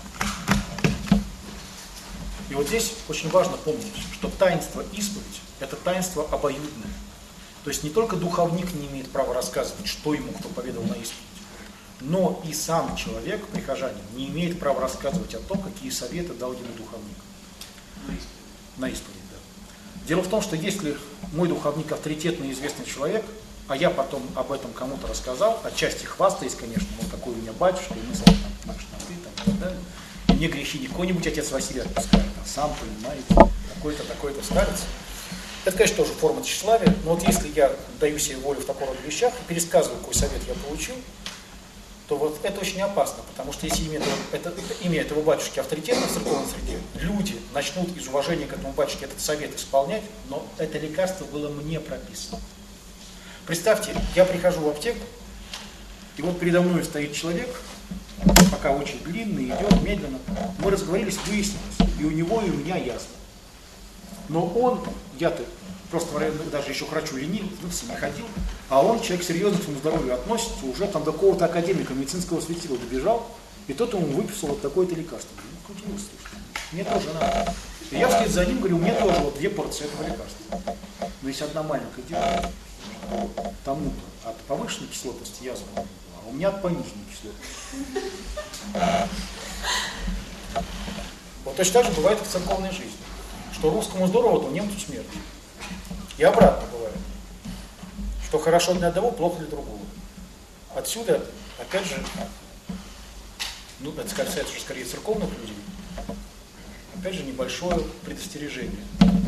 И вот здесь очень важно помнить, что таинство исповедь – это таинство обоюдное. То есть не только духовник не имеет права рассказывать, что ему кто поведал на исповедь, но и сам человек, прихожанин, не имеет права рассказывать о том, какие советы дал ему духовник. На исповедь, да. Дело в том, что если мой духовник авторитетный известный человек, а я потом об этом кому-то рассказал, отчасти хвастаясь, конечно, вот какой у меня батюшка, и мы с ним там, наш на ты, там, и так далее. И мне грехи не какой-нибудь отец Василий отпускает, а сам, понимаете, такой-то старец. Это, конечно, тоже форма тщеславия, но вот если я даю себе волю в такого рода вещах и пересказываю, какой совет я получил, то вот это очень опасно, потому что если имя этого батюшки авторитетно в церковной среде, люди начнут из уважения к этому батюшке этот совет исполнять, но это лекарство было мне прописано. Представьте, я прихожу в аптеку, и вот передо мной стоит человек, пока очень длинный, идет медленно. Мы разговорились, выяснилось, и у него, и у меня ясно. Но он, я-то просто даже еще к врачу ленился, не ходил, а он, человек серьезно к своему здоровью относится, уже там до какого-то академика медицинского светила добежал, и тот ему выписал вот такое-то лекарство. Ну, крутилось, мне тоже надо. И я вслед за ним говорю, мне тоже вот 2 порции этого лекарства. Но есть одна маленькая деталь. Тому-то от повышенной кислотности язва, а у меня от пониженной кислотности. Вот точно так же бывает и в церковной жизни, что русскому здорово, то немцу смерть. И обратно бывает, что хорошо для одного, плохо для другого. Отсюда, опять же, ну, это касается же скорее церковных людей, опять же, небольшое предостережение.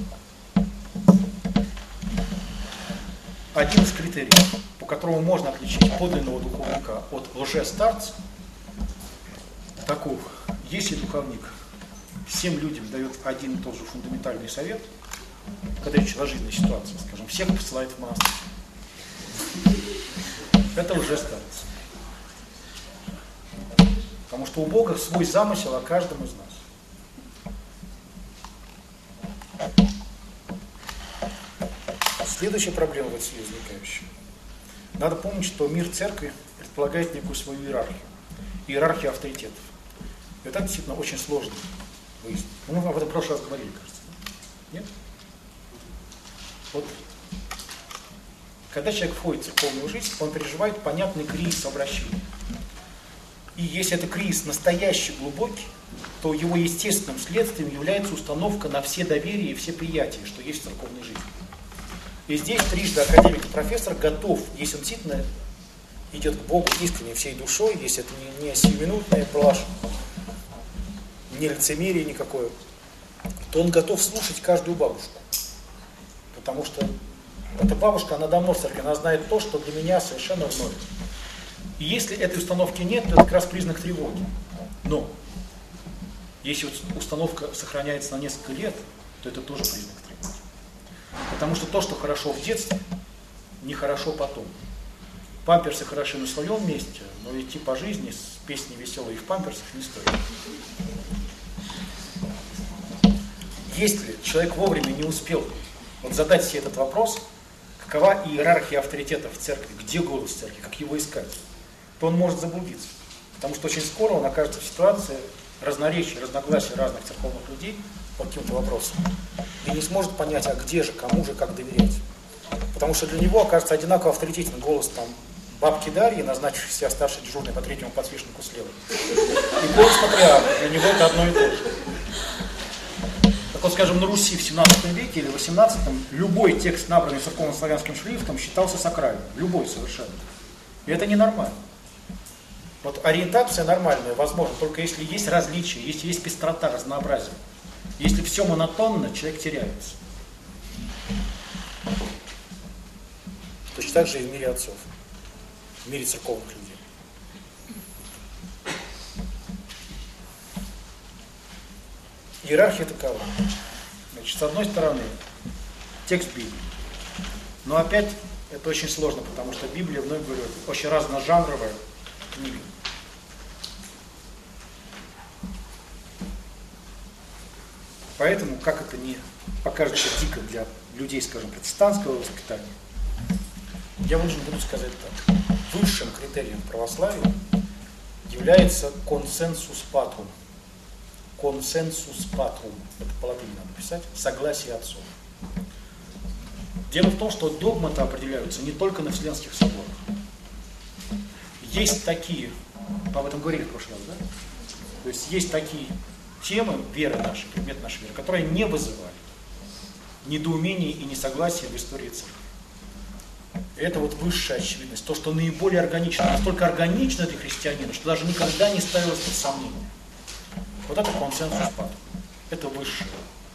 Один из критериев, по которому можно отличить подлинного духовника от лжестарца, таков: если духовник всем людям дает один и тот же фундаментальный совет, когда речь о жизненной ситуации, скажем, всех посылает в монастырь, это лжестарец. Потому что у Бога свой замысел о каждом из нас. Следующая проблема в этой возникающая. Надо помнить, что мир церкви предполагает некую свою иерархию. Иерархию авторитетов. И это действительно очень сложно выяснить. Мы об этом в прошлый раз говорили, кажется. Нет? Вот, когда человек входит в церковную жизнь, он переживает понятный кризис обращения. И если это кризис настоящий, глубокий, то его естественным следствием является установка на все доверия и все приятия, что есть в церковной жизни. И здесь трижды академик и профессор готов, если он действительно идет к Богу искренне всей душой, если это не сиюминутная блажь, не лицемерие никакое, то он готов слушать каждую бабушку. Потому что эта бабушка, она давно в церкви, она знает то, что для меня совершенно вновь. И если этой установки нет, то это как раз признак тревоги. Но если установка сохраняется на несколько лет, то это тоже признак тревоги. Потому что то, что хорошо в детстве, нехорошо потом. Памперсы хороши на своем месте, но идти по жизни с песней веселой в памперсах не стоит. Если человек вовремя не успел задать себе этот вопрос, какова иерархия авторитетов в церкви, где голос церкви, как его искать, то он может заблудиться. Потому что очень скоро он окажется в ситуации разноречия, разногласий разных церковных людей по каким-то вопросам. И не сможет понять, а где же, кому же, как доверять. Потому что для него окажется одинаково авторитетен голос там бабки Дарьи, назначившей себя старшей дежурной по третьему подсвечнику слева. И голос патриарха. Для него это одно и то же. Так вот, скажем, на Руси в 17 веке или 18 любой текст, набранный церковно-славянским шрифтом, считался сакральным. Любой совершенно. И это ненормально. Вот ориентация нормальная возможна, только если есть различия, если есть пестрота, разнообразие. Если все монотонно, человек теряется. Точно так же и в мире отцов, в мире церковных людей. Иерархия такова. Значит, с одной стороны, текст Библии. Но опять это очень сложно, потому что Библия, вновь говорю, очень разножанровая книга. Поэтому, как это не покажется дико для людей, скажем, протестантского воспитания, я вынужден буду сказать так. Высшим критерием православия является консенсус патрум. Консенсус патрум. Это по латыни надо писать. Согласие отцов. Дело в том, что догматы определяются не только на Вселенских соборах. Есть такие, об этом говорили в прошлый раз, да? То есть есть такие темы веры нашей, предмет нашей веры, которые не вызывали недоумения и несогласия в истории церкви. Это вот высшая очевидность, то, что наиболее органично, настолько органично для христианина, что даже никогда не ставилось под сомнение. Вот это консенсус патрум. Это высшее,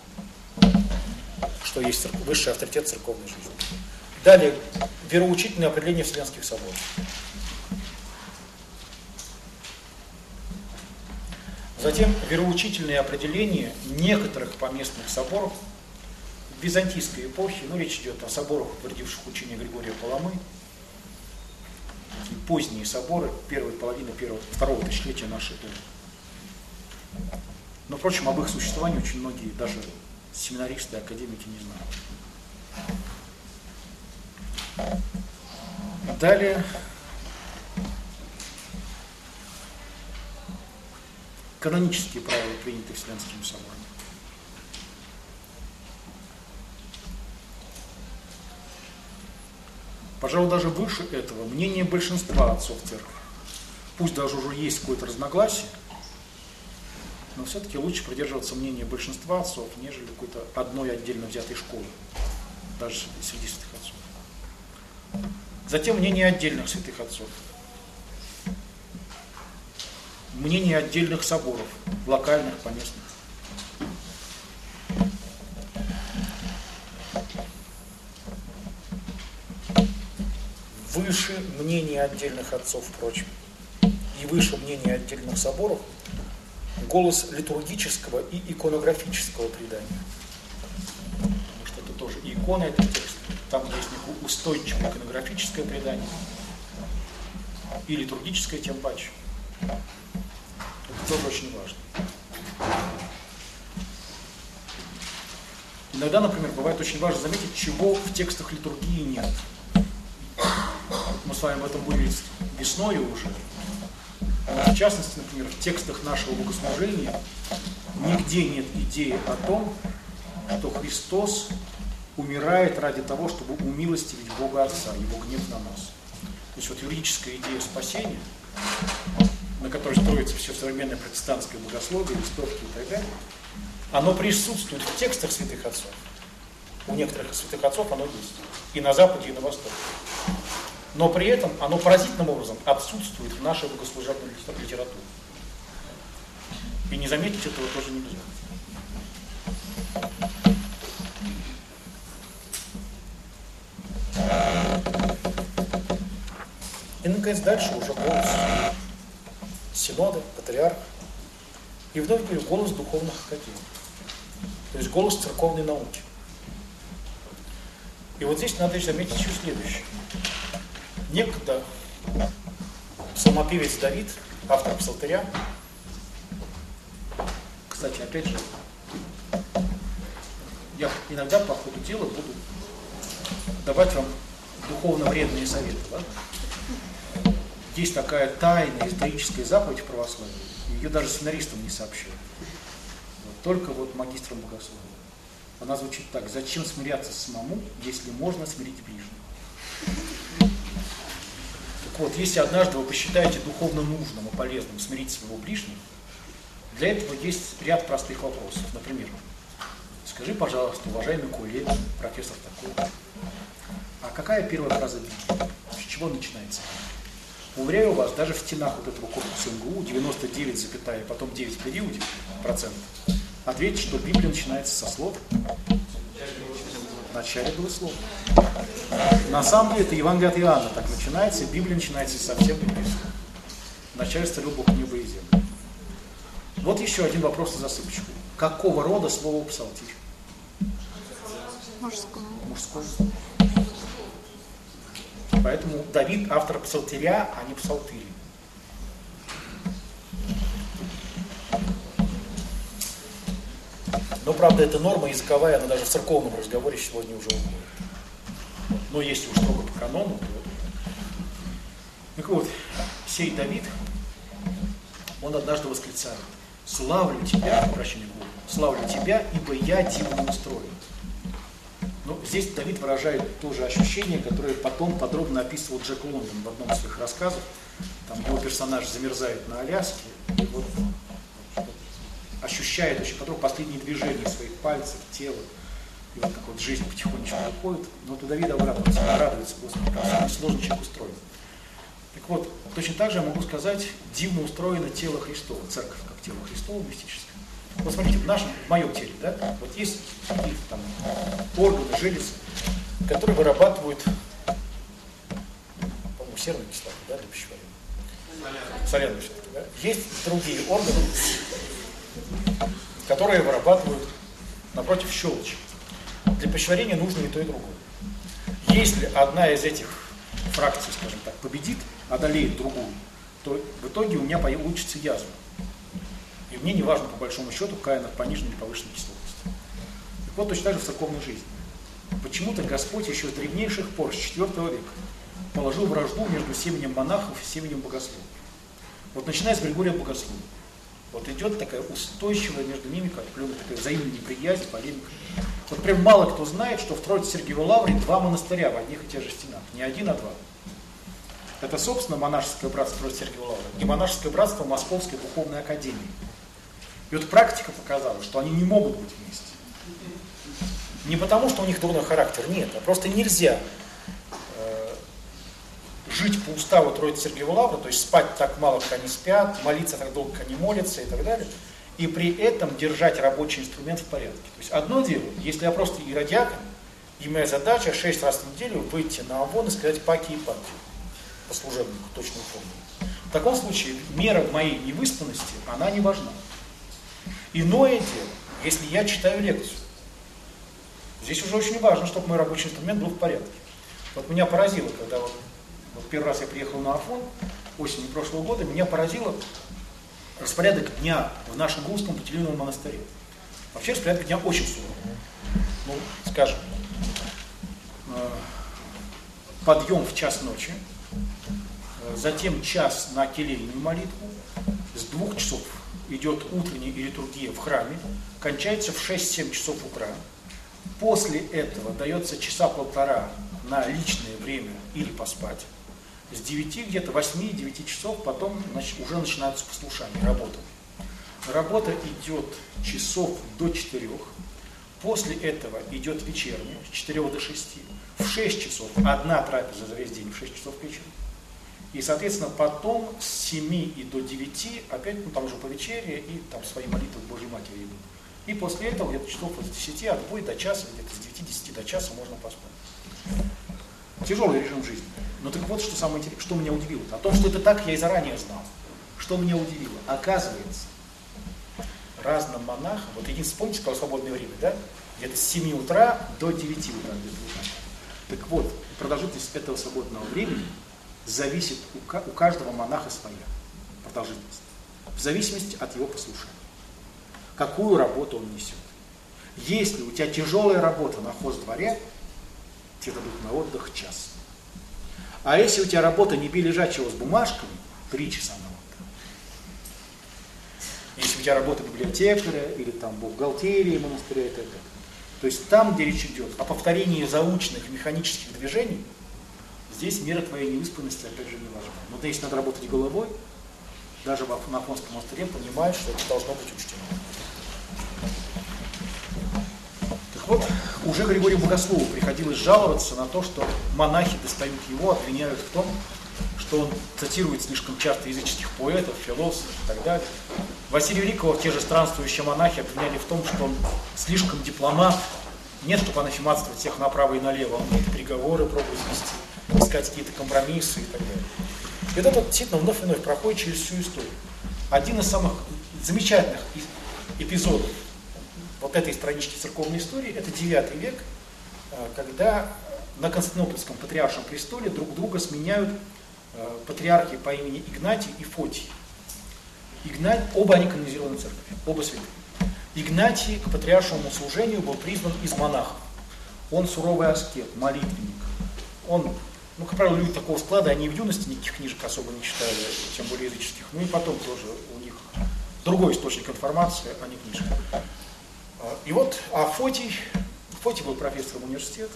что есть высший авторитет церковной жизни. Далее, вероучительное определение Вселенских соборов. Затем вероучительное определение некоторых поместных соборов в византийской эпохе, речь идет о соборах, утвердивших учение Григория Паламы, такие поздние соборы, первой половины второго тысячелетия нашей эры. Но, впрочем, об их существовании очень многие, даже семинаристы, академики не знают. Далее, канонические правила, принятые Вселенским собором. Пожалуй, даже выше этого мнение большинства отцов церкви. Пусть даже уже есть какое-то разногласие, но все-таки лучше придерживаться мнения большинства отцов, нежели какой-то одной отдельно взятой школы, даже среди святых отцов. Затем мнение отдельных святых отцов. Мнение отдельных соборов, локальных, поместных. Выше мнения отдельных отцов, впрочем, и выше мнения отдельных соборов голос литургического и иконографического предания. Потому что это тоже и икона, это текст, там есть некое устойчивое иконографическое предание, и литургическое тем паче. тоже очень важно. Иногда, например, бывает очень важно заметить, чего в текстах литургии нет. Мы с вами об этом были весной уже. В частности, например, в текстах нашего богослужения нигде нет идеи о том, что Христос умирает ради того, чтобы умилостивить Бога Отца, Его гнев на нас. То есть вот юридическая идея спасения, на которой строится все современное протестантское богословие, листовки и так далее, оно присутствует в текстах святых отцов. У некоторых святых отцов оно есть. И на Западе, и на Востоке. Но при этом оно поразительным образом отсутствует в нашей богослужебной литературе. И не заметить этого тоже нельзя. И, наконец, дальше уже голос синода, патриарха. И вновь говорю, голос духовных академий. То есть голос церковной науки. И вот здесь надо заметить еще следующее. Некогда псалмопевец Давид, автор псалтыря, кстати, опять же, я иногда по ходу дела буду давать вам духовно вредные советы. Да? Есть такая тайная историческая заповедь в православии, ее даже сценаристам не сообщают. Вот, только вот магистрам богословия. Она звучит так: зачем смиряться самому, если можно смирить ближнего? Так вот, если однажды вы посчитаете духовно нужным и полезным смирить своего ближнего, для этого есть ряд простых вопросов. Например, скажи, пожалуйста, уважаемый коллега, профессор такой, а какая первая фраза Библии? С чего начинается? Уверяю вас, даже в стенах вот этого корпуса МГУ 99, потом 9 в периоде процентов, ответьте, что Библия начинается со слов. В начале было слово. На самом деле это Евангелие от Иоанна так начинается, и Библия начинается совсем другим словом. В начале створил Бог небо и землю. Вот еще один вопрос на засыпочку. Какого рода слово псалтирь? Мужское. Мужское. Поэтому Давид автор псалтиря, а не псалтыри. Но, правда, эта норма языковая, она даже в церковном разговоре сегодня уже уходит. Но если уж строго по канону, то... Так вот, сей Давид, он однажды восклицает: «Славлю тебя, обращение к Богу, славлю тебя, ибо я дивно устроен». Но здесь Давид выражает то же ощущение, которое потом подробно описывал Джек Лондон в одном из своих рассказов. Там его персонаж замерзает на Аляске, и вот ощущает очень подробно последние движения своих пальцев, тела, и вот как вот жизнь потихонечку уходит. Но вот у Давида обрадуется, Господи, как сложно человек устроен. Так вот, точно так же я могу сказать, дивно устроено тело Христово, церковь как тело Христово мистическое. Вот смотрите, в моем теле, да, вот есть какие-то там органы, железы, которые вырабатывают, по-моему, серную кислоту, да, для пищеварения. Соляную все-таки, да. Есть другие органы, которые вырабатывают, напротив, щелочь. Для пищеварения нужно и то, и другое. Если одна из этих фракций, скажем так, победит, одолеет другую, то в итоге у меня получится язва. И мне не важно, по большому счету, какая она пониженная или повышенная кислотность. Так вот, точно так же в церковной жизни. Почему-то Господь еще с древнейших пор, с IV века, положил вражду между семенем монахов и семенем богословов. Вот начиная с Григория Богослова, вот идет такая устойчивая между ними, как такая взаимная неприязнь, полемика. Вот прям мало кто знает, что в Троице-Сергиевой Лавре два монастыря в одних и тех же стенах. Не один, а два. Это, собственно, монашеское братство Троице-Сергиевой Лавры и монашеское братство Московской духовной академии. И вот практика показала, что они не могут быть вместе. Не потому, что у них дурной характер, нет, а просто нельзя жить по уставу Троицы-Сергиевой Лавры, то есть спать так мало, как они спят, молиться так долго, как они молятся и так далее, и при этом держать рабочий инструмент в порядке. То есть одно дело, если я просто иродиакон, и моя задача 6 раз в неделю выйти на Авон и сказать паки и паки по служебнику, точно помню. В таком случае мера моей невыспанности, она не важна. Иное дело, если я читаю лекцию. Здесь уже очень важно, чтобы мой рабочий инструмент был в порядке. Вот меня поразило, когда вот первый раз я приехал на Афон, осенью прошлого года, меня поразило, распорядок дня в нашем русском Путилиновом монастыре. Вообще распорядок дня очень суровый. Ну, скажем, подъем в час ночи, затем час на келейную молитву, с 2 часов идет утренняя литургия в храме, кончается в 6-7 часов утра. После этого дается часа полтора на личное время или поспать. С 9 где-то 8-9 часов потом уже начинаются послушания, работа. Работа идет часов до 4. После этого идет вечерняя, с 4 до 6. В 6 часов одна трапеза за весь день, в 6 часов вечера. И, соответственно, потом с 7 и до 9, опять, там уже по вечере, и там свои молитвы к Божьей Матери идут. И после этого где-то часов с 10 отбой до часа, где-то с 9-10 до часа можно поспать. Тяжелый режим жизни. Но так вот, что самое интересное, что меня удивило. О том, что это так, я и заранее знал. Что меня удивило? Оказывается, разным монахам, вот единственное, вспомните, сказал свободное время, да? Где-то с 7 утра до 9 утра. Так вот, продолжительность этого свободного времени зависит у каждого монаха своя продолжительность. В зависимости от его послушания. Какую работу он несет. Если у тебя тяжелая работа на хоздворе, тебе дадут на отдых час. А если у тебя работа не бей лежачего с бумажками, 3 часа на отдых. Если у тебя работа библиотекаря или там бухгалтерии монастыря и так далее. То есть там, где речь идет о повторении заученных механических движений, здесь мера твоей невыспанности опять же не важна. Но если надо работать головой, даже на Афонском монастыре понимают, что это должно быть учтено. Так вот, уже Григорию Богослову приходилось жаловаться на то, что монахи достают его, обвиняют в том, что он цитирует слишком часто языческих поэтов, философов и так далее. Василия Великого те же странствующие монахи обвиняли в том, что он слишком дипломат, нет, чтобы анафематствовать всех направо и налево, он какие-то переговоры пробует вести, искать какие-то компромиссы и так далее. И вот это действительно вновь и вновь проходит через всю историю. Один из самых замечательных эпизодов вот этой странички церковной истории – это IX век, когда на Константинопольском патриаршем престоле друг друга сменяют патриархи по имени Игнатий и Фотий. Оба они канонизированы церковью, оба святые. Игнатий к патриаршему служению был призван из монахов. Он суровый аскет, молитвенник. Он, как правило, люди такого склада, они в юности никаких книжек особо не читали, тем более языческих. Ну и потом тоже у них другой источник информации, а не книжки. И вот, Фотий был профессором университета,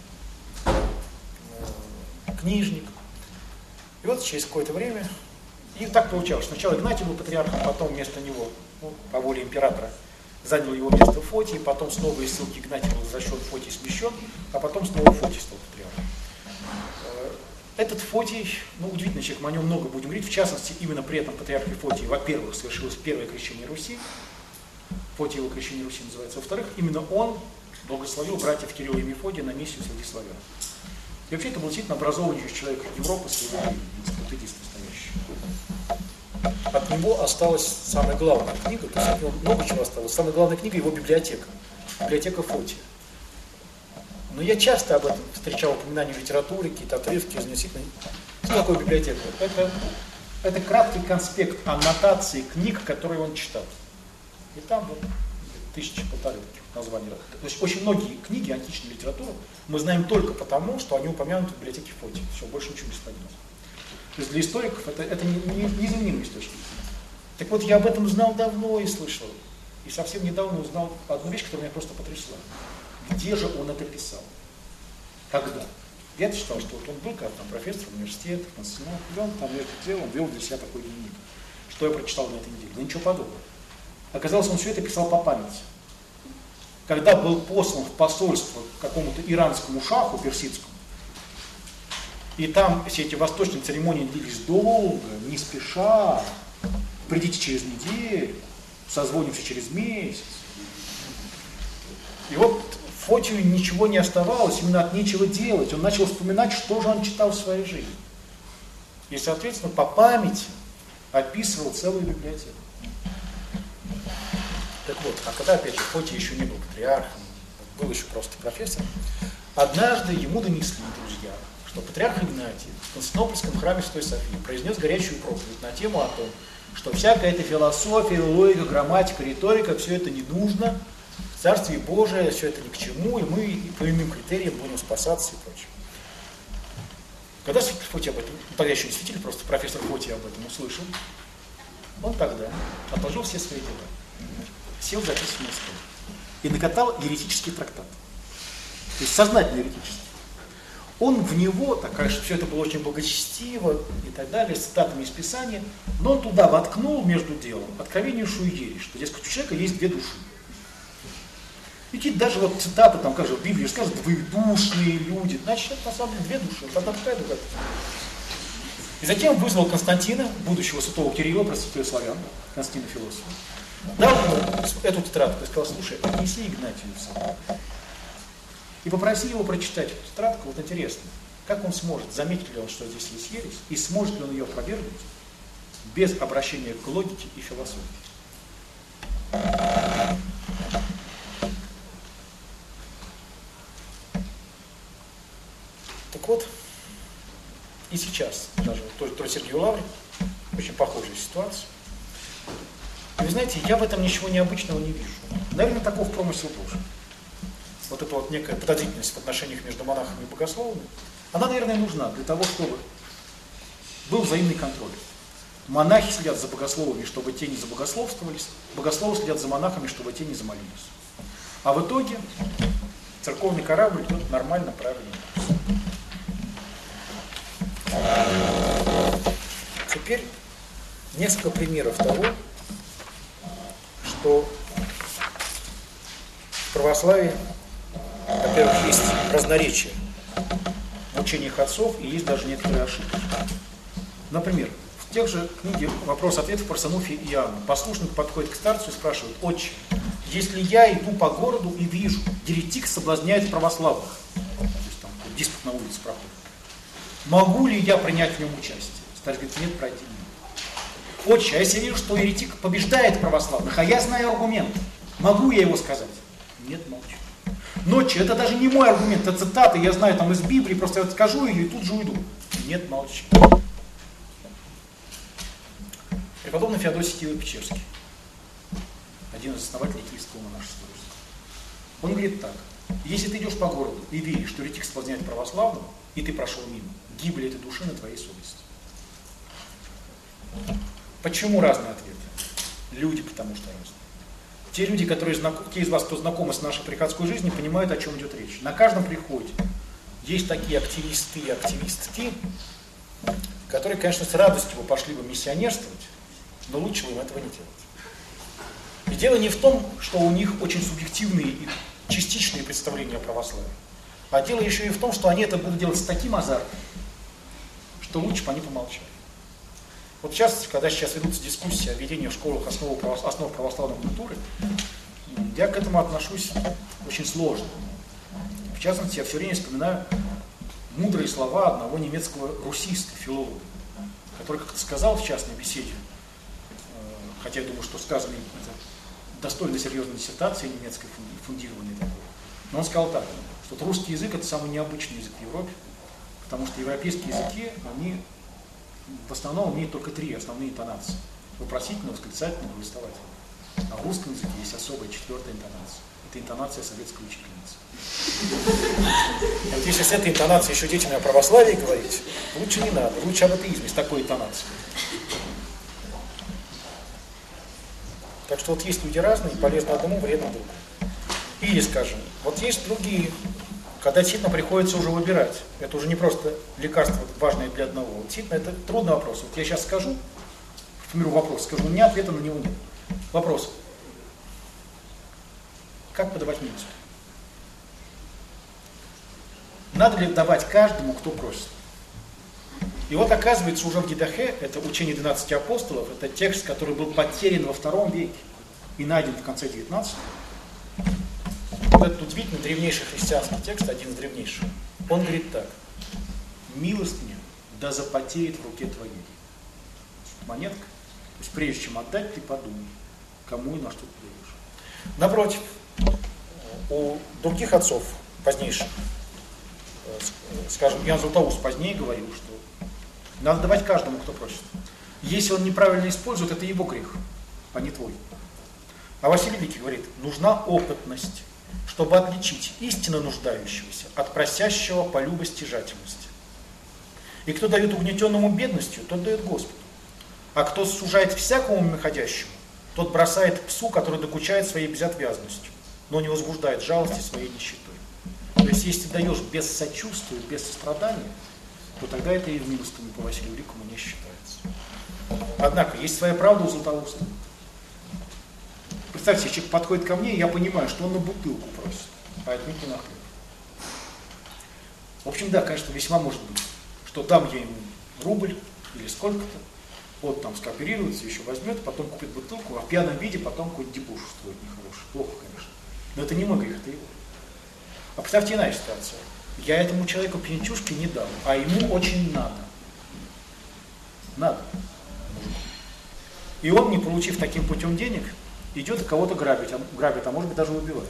книжник. И вот через какое-то время, и так получалось, сначала Игнатий был патриархом, потом вместо него, по воле императора, занял его место Фотий, потом снова из ссылки Игнатий был возвращен, Фотий смещен, а потом снова Фотий стал патриархом. Этот Фотий, удивительный человек, мы о нем много будем говорить, в частности, именно при этом патриархе Фотии, во-первых, совершилось первое крещение Руси, Фотиево крещение Руси называется, во-вторых, именно он благословил братьев Кирилла и Мефодия на миссию среди славян. И вообще это был действительно образованнейший человек Европы, славян, энциклопедист настоящий. От него осталась самая главная книга, то есть от него много чего осталось. Самая главная книга его библиотека Фотия. Но я часто об этом встречал упоминания в литературе, какие-то отрывки из нее. Что такое библиотека? Это краткий конспект аннотации книг, которые он читал. И там вот 1000-1500 таких названий. То есть очень многие книги античной литературы мы знаем только потому, что они упомянуты в библиотеке Фотия. Все, больше ничего не становится. То есть для историков это незаменимый источник. Так вот, я об этом знал давно и слышал. И совсем недавно узнал одну вещь, которая меня просто потрясла. Где же он это писал? Когда? Я читал, что вот он был как там профессор университета, и он там между делом вел для себя такой дневник. Что я прочитал на этой неделе? Да ничего подобного. Оказалось, он все это писал по памяти. Когда был послан в посольство к какому-то иранскому шаху персидскому, и там все эти восточные церемонии длились долго, не спеша, придите через неделю, созвонимся через месяц. И вот Фотию ничего не оставалось, именно от нечего делать. Он начал вспоминать, что же он читал в своей жизни. И, соответственно, по памяти описывал целую библиотеку. Так вот, а когда, опять же, Фотий еще не был патриархом, был еще просто профессором, однажды ему донесли друзья, что патриарх Игнатий в Константинопольском храме Святой Софии произнес горячую проповедь на тему о том, что всякая эта философия, логика, грамматика, риторика, все это не нужно, Царствие Божие, все это ни к чему, и мы по иным критериям будем спасаться и прочее. Когда святитель Фотий об этом, тогда еще не святитель, просто профессор Фотий об этом услышал, он тогда отложил все свои дела, сел за письменный стол и накатал еретический трактат. То есть сознательно еретический. Он в него, так, конечно, все это было очень благочестиво и так далее, с цитатами из Писания, но он туда воткнул между делом откровеннейшую ересь, что, дескать, у человека есть две души. И какие-то даже вот цитаты, там, как же в Библии сказано, двоедушные люди, значит, это на самом деле две души, это одна такая душа. И затем вызвал Константина, будущего святого Кирилла, просветителя славян, Константина философа, дал ему эту тетрадку и сказал: слушай, отнеси Игнатию в собой. И попроси его прочитать эту тетрадку. Вот интересно, как он сможет, заметит ли он, что здесь есть ересь, и сможет ли он ее опровергнуть без обращения к логике и философии. Так вот, и сейчас, даже тоже Сергей Лаврин, очень похожая ситуация. И вы знаете, я в этом ничего необычного не вижу. Наверное, таков промысел Божий. Вот эта вот некая подозрительность в отношениях между монахами и богословами, она, наверное, нужна для того, чтобы был взаимный контроль. Монахи следят за богословами, чтобы те не забогословствовались, богословы следят за монахами, чтобы те не замолились. А в итоге церковный корабль идет нормально, правильно. Теперь несколько примеров того, что в православии, во-первых, есть разноречия в учениях отцов и есть даже некоторые ошибки. Например, в тех же книге «Вопрос-ответ» в Парсануфе и Иоанна послушник подходит к старцу и спрашивает: «Отче, если я иду по городу и вижу, еретик соблазняет православных», то есть там диспут на улице проходит, «могу ли я принять в нем участие?» Старец говорит: «Нет, пройди мимо». «Отче, а если я вижу, что еретик побеждает православных, а я знаю аргумент, могу я его сказать?» «Нет, молчу». «Отче, это даже не мой аргумент, это цитата, я знаю там из Библии, просто я скажу ее и тут же уйду». «Нет, молчу». Преподобный Феодосий Киево-Печерский, один из основателей киевского монашества, он говорит так: если ты идешь по городу и видишь, что еретик соблазняет православного, и ты прошел мимо, гибель этой души на твоей совести. Почему разные ответы? Люди, потому что разные. Те люди, те из вас, кто знакомы с нашей приходской жизнью, понимают, о чем идет речь. На каждом приходе есть такие активисты и активистки, которые, конечно, с радостью бы пошли бы миссионерствовать, но лучше бы им этого не делать. И дело не в том, что у них очень субъективные и частичные представления о православии, а дело еще и в том, что они это будут делать с таким азартом, что лучше бы они помолчали. Вот сейчас, когда ведутся дискуссии о введении в школах основ православной культуры, я к этому отношусь очень сложно. В частности, я все время вспоминаю мудрые слова одного немецкого русиста, филолога, который как-то сказал в частной беседе, хотя я думаю, что сказано это достойно серьезной диссертации немецкой, фундированной такой, но он сказал так, что русский язык — это самый необычный язык в Европе, потому что европейские языки, они в основном имеют только три основные интонации: вопросительную, восклицательную, повествовательную. А в русском языке есть особая четвертая интонация. Это интонация советской учительницы. Вот если с этой интонацией еще детям о православии говорить, лучше не надо, лучше об атеизме с такой интонацией. Так что вот есть люди разные, полезно одному, вредно другому. Или, скажем, вот есть другие, когда действительно приходится уже выбирать. Это уже не просто лекарство важное для одного. Вот действительно, это трудный вопрос. Вот я сейчас скажу, формирую вопрос, скажу, у меня ответа на него нет. Вопрос: как подавать милость? Надо ли давать каждому, кто просит? И вот оказывается, уже в Дидахе, это учение 12 апостолов, это текст, который был потерян во II веке и найден в конце 19-го. Вот этот удивительно древнейший христианский текст, один из древнейших, он говорит так: «Милостыня да запотеет в руке твоей». Монетка. То есть прежде чем отдать, ты подумай, кому и на что ты даешь. Напротив, у других отцов позднейших, скажем, Иоанн Златоуст позднее говорил, что надо давать каждому, кто просит. Если он неправильно использует, это его грех, а не твой. А Василий Великий говорит, нужна опытность, чтобы отличить истинно нуждающегося от просящего по любостяжательности. И кто дает угнетенному бедностью, тот дает Господу. А кто сужает всякому мимоходящему, тот бросает псу, который докучает своей безотвязностью, но не возбуждает жалости своей нищетой. То есть, если ты даешь без сочувствия, без сострадания, то тогда это и в милостыню по Василию Великому не считается. Однако, есть своя правда у Златоуста. Представьте, человек подходит ко мне, и я понимаю, что он на бутылку просит, а отнюдь не на хлеб. В общем, да, конечно, весьма может быть, что дам я ему рубль или сколько-то, он там скооперируется, еще возьмет, потом купит бутылку, а в пьяном виде потом какой-нибудь дебош устроит нехороший. Плохо, конечно. Но это не мой грех, это его. А представьте иная ситуация. Я этому человеку пьянчушки не дам, а ему очень надо. Надо. И он, не получив таким путем денег, идет и кого-то грабит, а может быть даже убивает.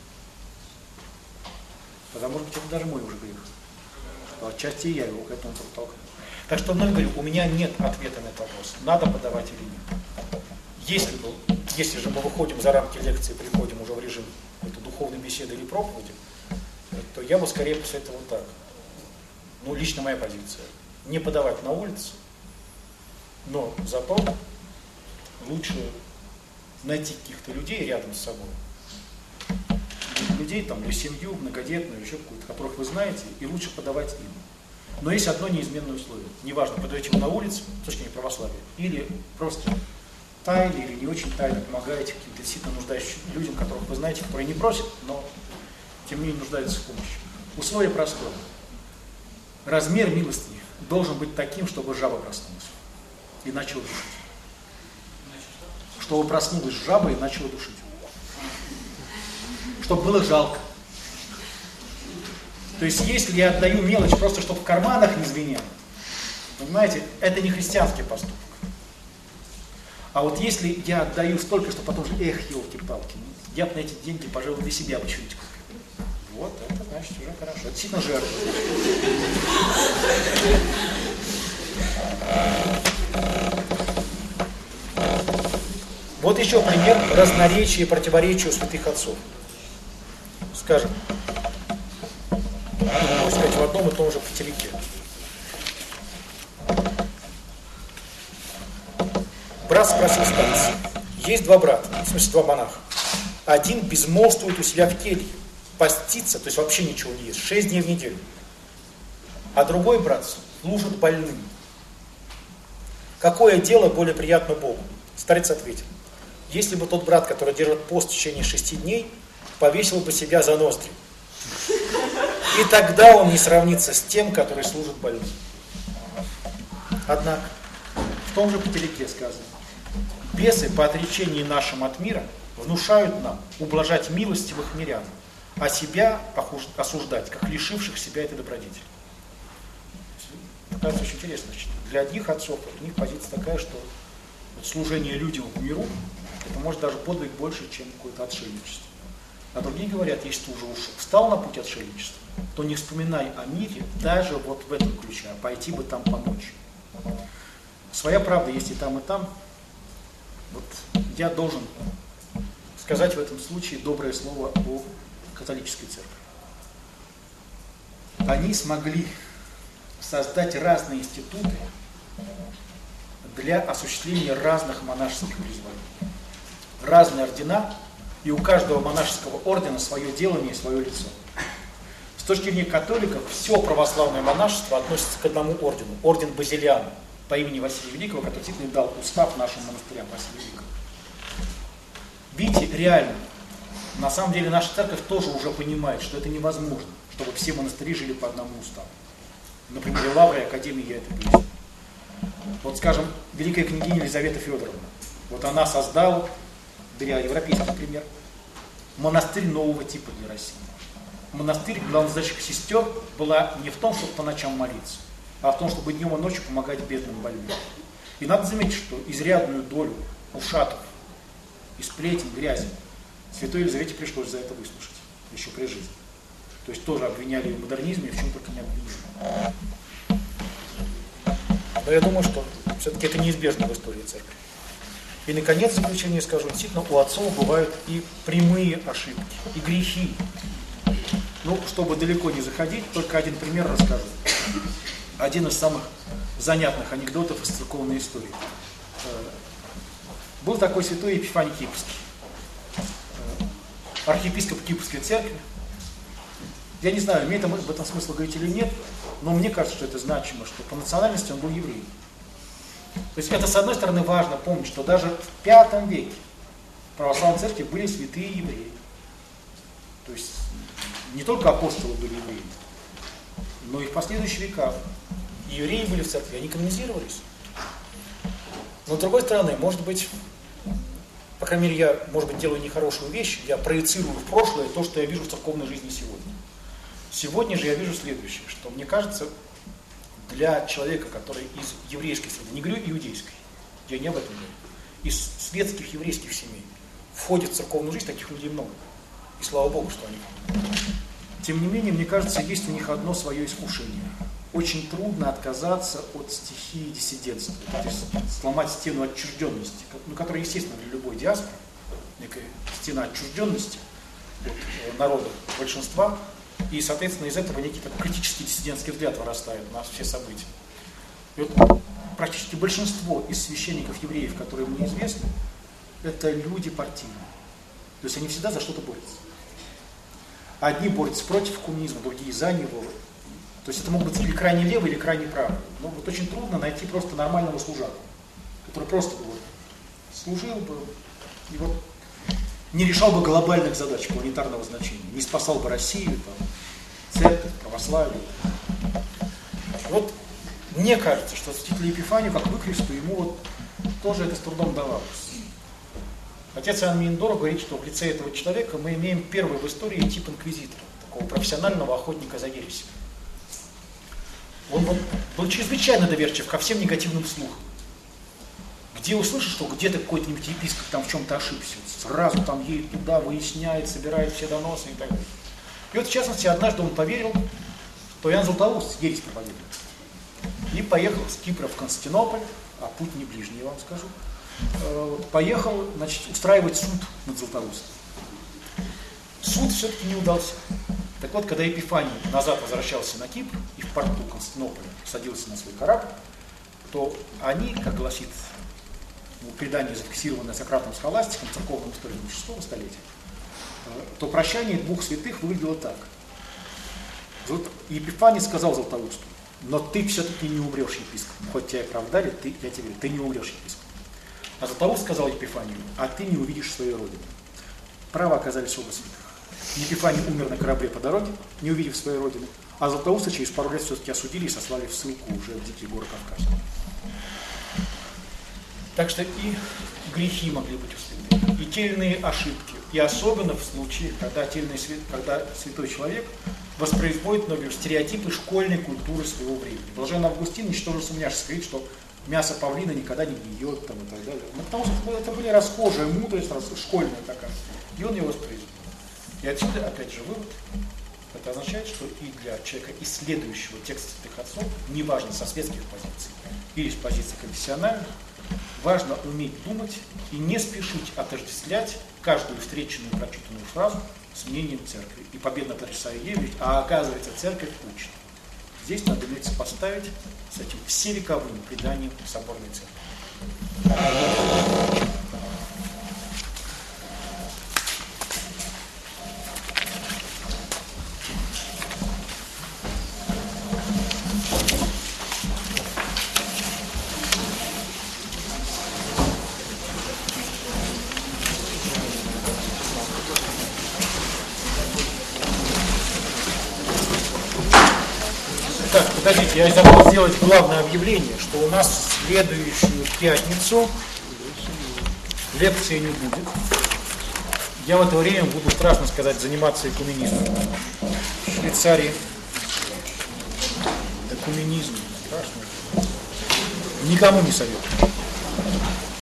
Тогда может быть это даже мой уже грех. Что отчасти я его к этому подтолкну. Так что вновь говорю, у меня нет ответа на этот вопрос, надо подавать или нет. Если же мы выходим за рамки лекции, приходим уже в режим духовной беседы или проповеди, то я бы скорее посоветовал так. Ну, лично моя позиция. Не подавать на улице, но зато лучше найти каких-то людей рядом с собой. Людей там для семью, многодетную, еще какую-то, которых вы знаете, и лучше подавать им. Но есть одно неизменное условие. Неважно, подаете его на улице, с точки зрения православия, или просто тайно или не очень тайно помогаете каким-то действительно нуждающимся людям, которых вы знаете, которые не просят, но тем не менее нуждаются в помощи. Условие простое. Размер милостыни должен быть таким, чтобы жаба проснулась и начала душить. Чтобы проснулась жаба и начала душить. Чтобы было жалко. То есть, если я отдаю мелочь просто, чтобы в карманах не звенело, понимаете, это не христианский поступок. А вот если я отдаю столько, что потом же, елки-палки, я бы на эти деньги, пожалуй, для себя бы что-нибудь купил. Вот, это значит уже хорошо. Это действительно жертва. Вот еще пример разноречия и противоречия у святых отцов. Скажем, можно сказать, в одном и том же потеряке. Брат спросил старца. Есть два брата, в смысле два монаха. Один безмолвствует у себя в келье, постится, то есть вообще ничего не ест, 6 дней в неделю. А другой брат служит больным. Какое дело более приятно Богу? Старец ответил. Если бы тот брат, который держит пост в течение 6 дней, повесил бы себя за ноздри. И тогда он не сравнится с тем, который служит больным. Однако, в том же потеряке сказано, бесы по отречении нашим от мира внушают нам ублажать милостивых мирян, а себя осуждать, как лишивших себя этой добродетели. Это очень интересно. Для одних отцов, у них позиция такая, что служение людям в миру, это может даже подвиг больше, чем какое-то отшельничество. А другие говорят, если ты уже встал на путь отшельничества, то не вспоминай о мире даже вот в этом ключе, а пойти бы там помочь. Своя правда есть и там, и там. Вот я должен сказать в этом случае доброе слово о католической церкви. Они смогли создать разные институты для осуществления разных монашеских призваний. Разные ордена, и у каждого монашеского ордена свое делание и свое лицо. С точки зрения католиков, все православное монашество относится к одному ордену, орден Базилиан, по имени Василия Великого, который действительно дал устав нашим монастырям Василия Великого. Видите, реально, на самом деле наша церковь тоже уже понимает, что это невозможно, чтобы все монастыри жили по одному уставу. На примере Лавры и Академии я это вижу. Вот, скажем, великая княгиня Елизавета Федоровна, вот она создала, беря европейский пример, монастырь нового типа для России. Монастырь главной задачей сестер была не в том, чтобы по ночам молиться, а в том, чтобы днем и ночью помогать бедным больным. И надо заметить, что изрядную долю ушатов и сплетен, грязи святой Елизавете пришлось за это выслушать, еще при жизни. То есть тоже обвиняли ее в модернизме, и в чем только не обвиняли. Но я думаю, что все-таки это неизбежно в истории церкви. И, наконец, в заключение скажу, действительно, у отцов бывают и прямые ошибки, и грехи. Ну, чтобы далеко не заходить, только один пример расскажу. Один из самых занятных анекдотов из церковной истории. Был такой святой Епифаний Кипрский, архиепископ Кипрской церкви. Я не знаю, имеет об этом смысл говорить или нет, но мне кажется, что это значимо, что по национальности он был еврей. То есть это, с одной стороны, важно помнить, что даже в V веке в православной церкви были святые евреи. То есть не только апостолы были евреи, но и в последующие века евреи были в церкви, они канонизировались. Но с другой стороны, может быть, по крайней мере, я, может быть, делаю нехорошую вещь, я проецирую в прошлое то, что я вижу в церковной жизни сегодня. Сегодня же я вижу следующее, что мне кажется, для человека, который из еврейской среды, не говорю иудейской, я не об этом говорю, из светских еврейских семей входит в церковную жизнь, таких людей много. И слава Богу, что они входят. Тем не менее, мне кажется, есть у них одно свое искушение. Очень трудно отказаться от стихии диссидентства, то есть сломать стену отчужденности, которая естественно для любой диаспоры, некая стена отчужденности от народа большинства, и, соответственно, из этого некий такой критический диссидентский взгляд вырастает на все события. И вот практически большинство из священников евреев, которые мне известны, это люди партийные. То есть они всегда за что-то борются. Одни борются против коммунизма, другие за него. То есть это могут быть или крайне левые, или крайне правые. Но вот очень трудно найти просто нормального служаку, который просто бы служил бы и вот не решал бы глобальных задач планетарного значения, не спасал бы Россию, там, церковь, православие. Вот мне кажется, что святителю Епифанию, как выкресту, ему вот тоже это с трудом давалось. Отец Иоанн Мейндорф говорит, что в лице этого человека мы имеем первый в истории тип инквизитора, такого профессионального охотника за ересью. Он был чрезвычайно доверчив ко всем негативным слухам. Где услышишь, что где-то какой-нибудь епископ там в чем-то ошибся, сразу там едет туда, выясняет, собирает все доносы и так далее. И вот, в частности, однажды он поверил, что Иоанн Златоуст ересь проповедует. И поехал с Кипра в Константинополь, а путь не ближний, я вам скажу. Поехал, значит, устраивать суд над Златоустом. Суд все-таки не удался. Так вот, когда Епифаний назад возвращался на Кипр и в порту Константинополя садился на свой корабль, то они, как гласит предание, зафиксированное Сократом Схоластиком, церковным историком VI столетия, то прощание двух святых выглядело так. Епифаний сказал Златоусту: но ты все-таки не умрешь, епископ. Хоть тебя оправдали, я тебе говорю, ты не умрешь, епископ. А Златоуст сказал Епифанию: а ты не увидишь своей родины. Право оказались оба святых. Епифаний умер на корабле по дороге, не увидев своей родины, а Златоуста через пару лет все-таки осудили и сослали в ссылку уже в дикие горы Кавказа. Так что и грехи могли быть у святых, и те или иные ошибки, и особенно в случае, когда святой человек воспроизводит, например, стереотипы школьной культуры своего времени. Блаженный Августин, ничтоже сумняшься, говорит, что мясо павлина никогда не гниет там, и так далее. Ну, потому что это были расхожая мудрость, школьная такая, и он ее воспроизводит. И отсюда, опять же, вывод. Это означает, что и для человека, исследующего текст святых отцов, неважно, со светских позиций или с позиций конфессиональных, важно уметь думать и не спешить отождествлять каждую встреченную прочитанную фразу с мнением церкви. И победно отрицая ей, а оказывается, церковь учит. Здесь надо уметь сопоставить с этим всевековым преданием соборной церкви. Подождите, я забыл сделать главное объявление, что у нас в следующую пятницу лекции не будет. Я в это время буду, страшно сказать, заниматься экуменизмом в Швейцарии. Экуменизм, страшно. Никому не советую.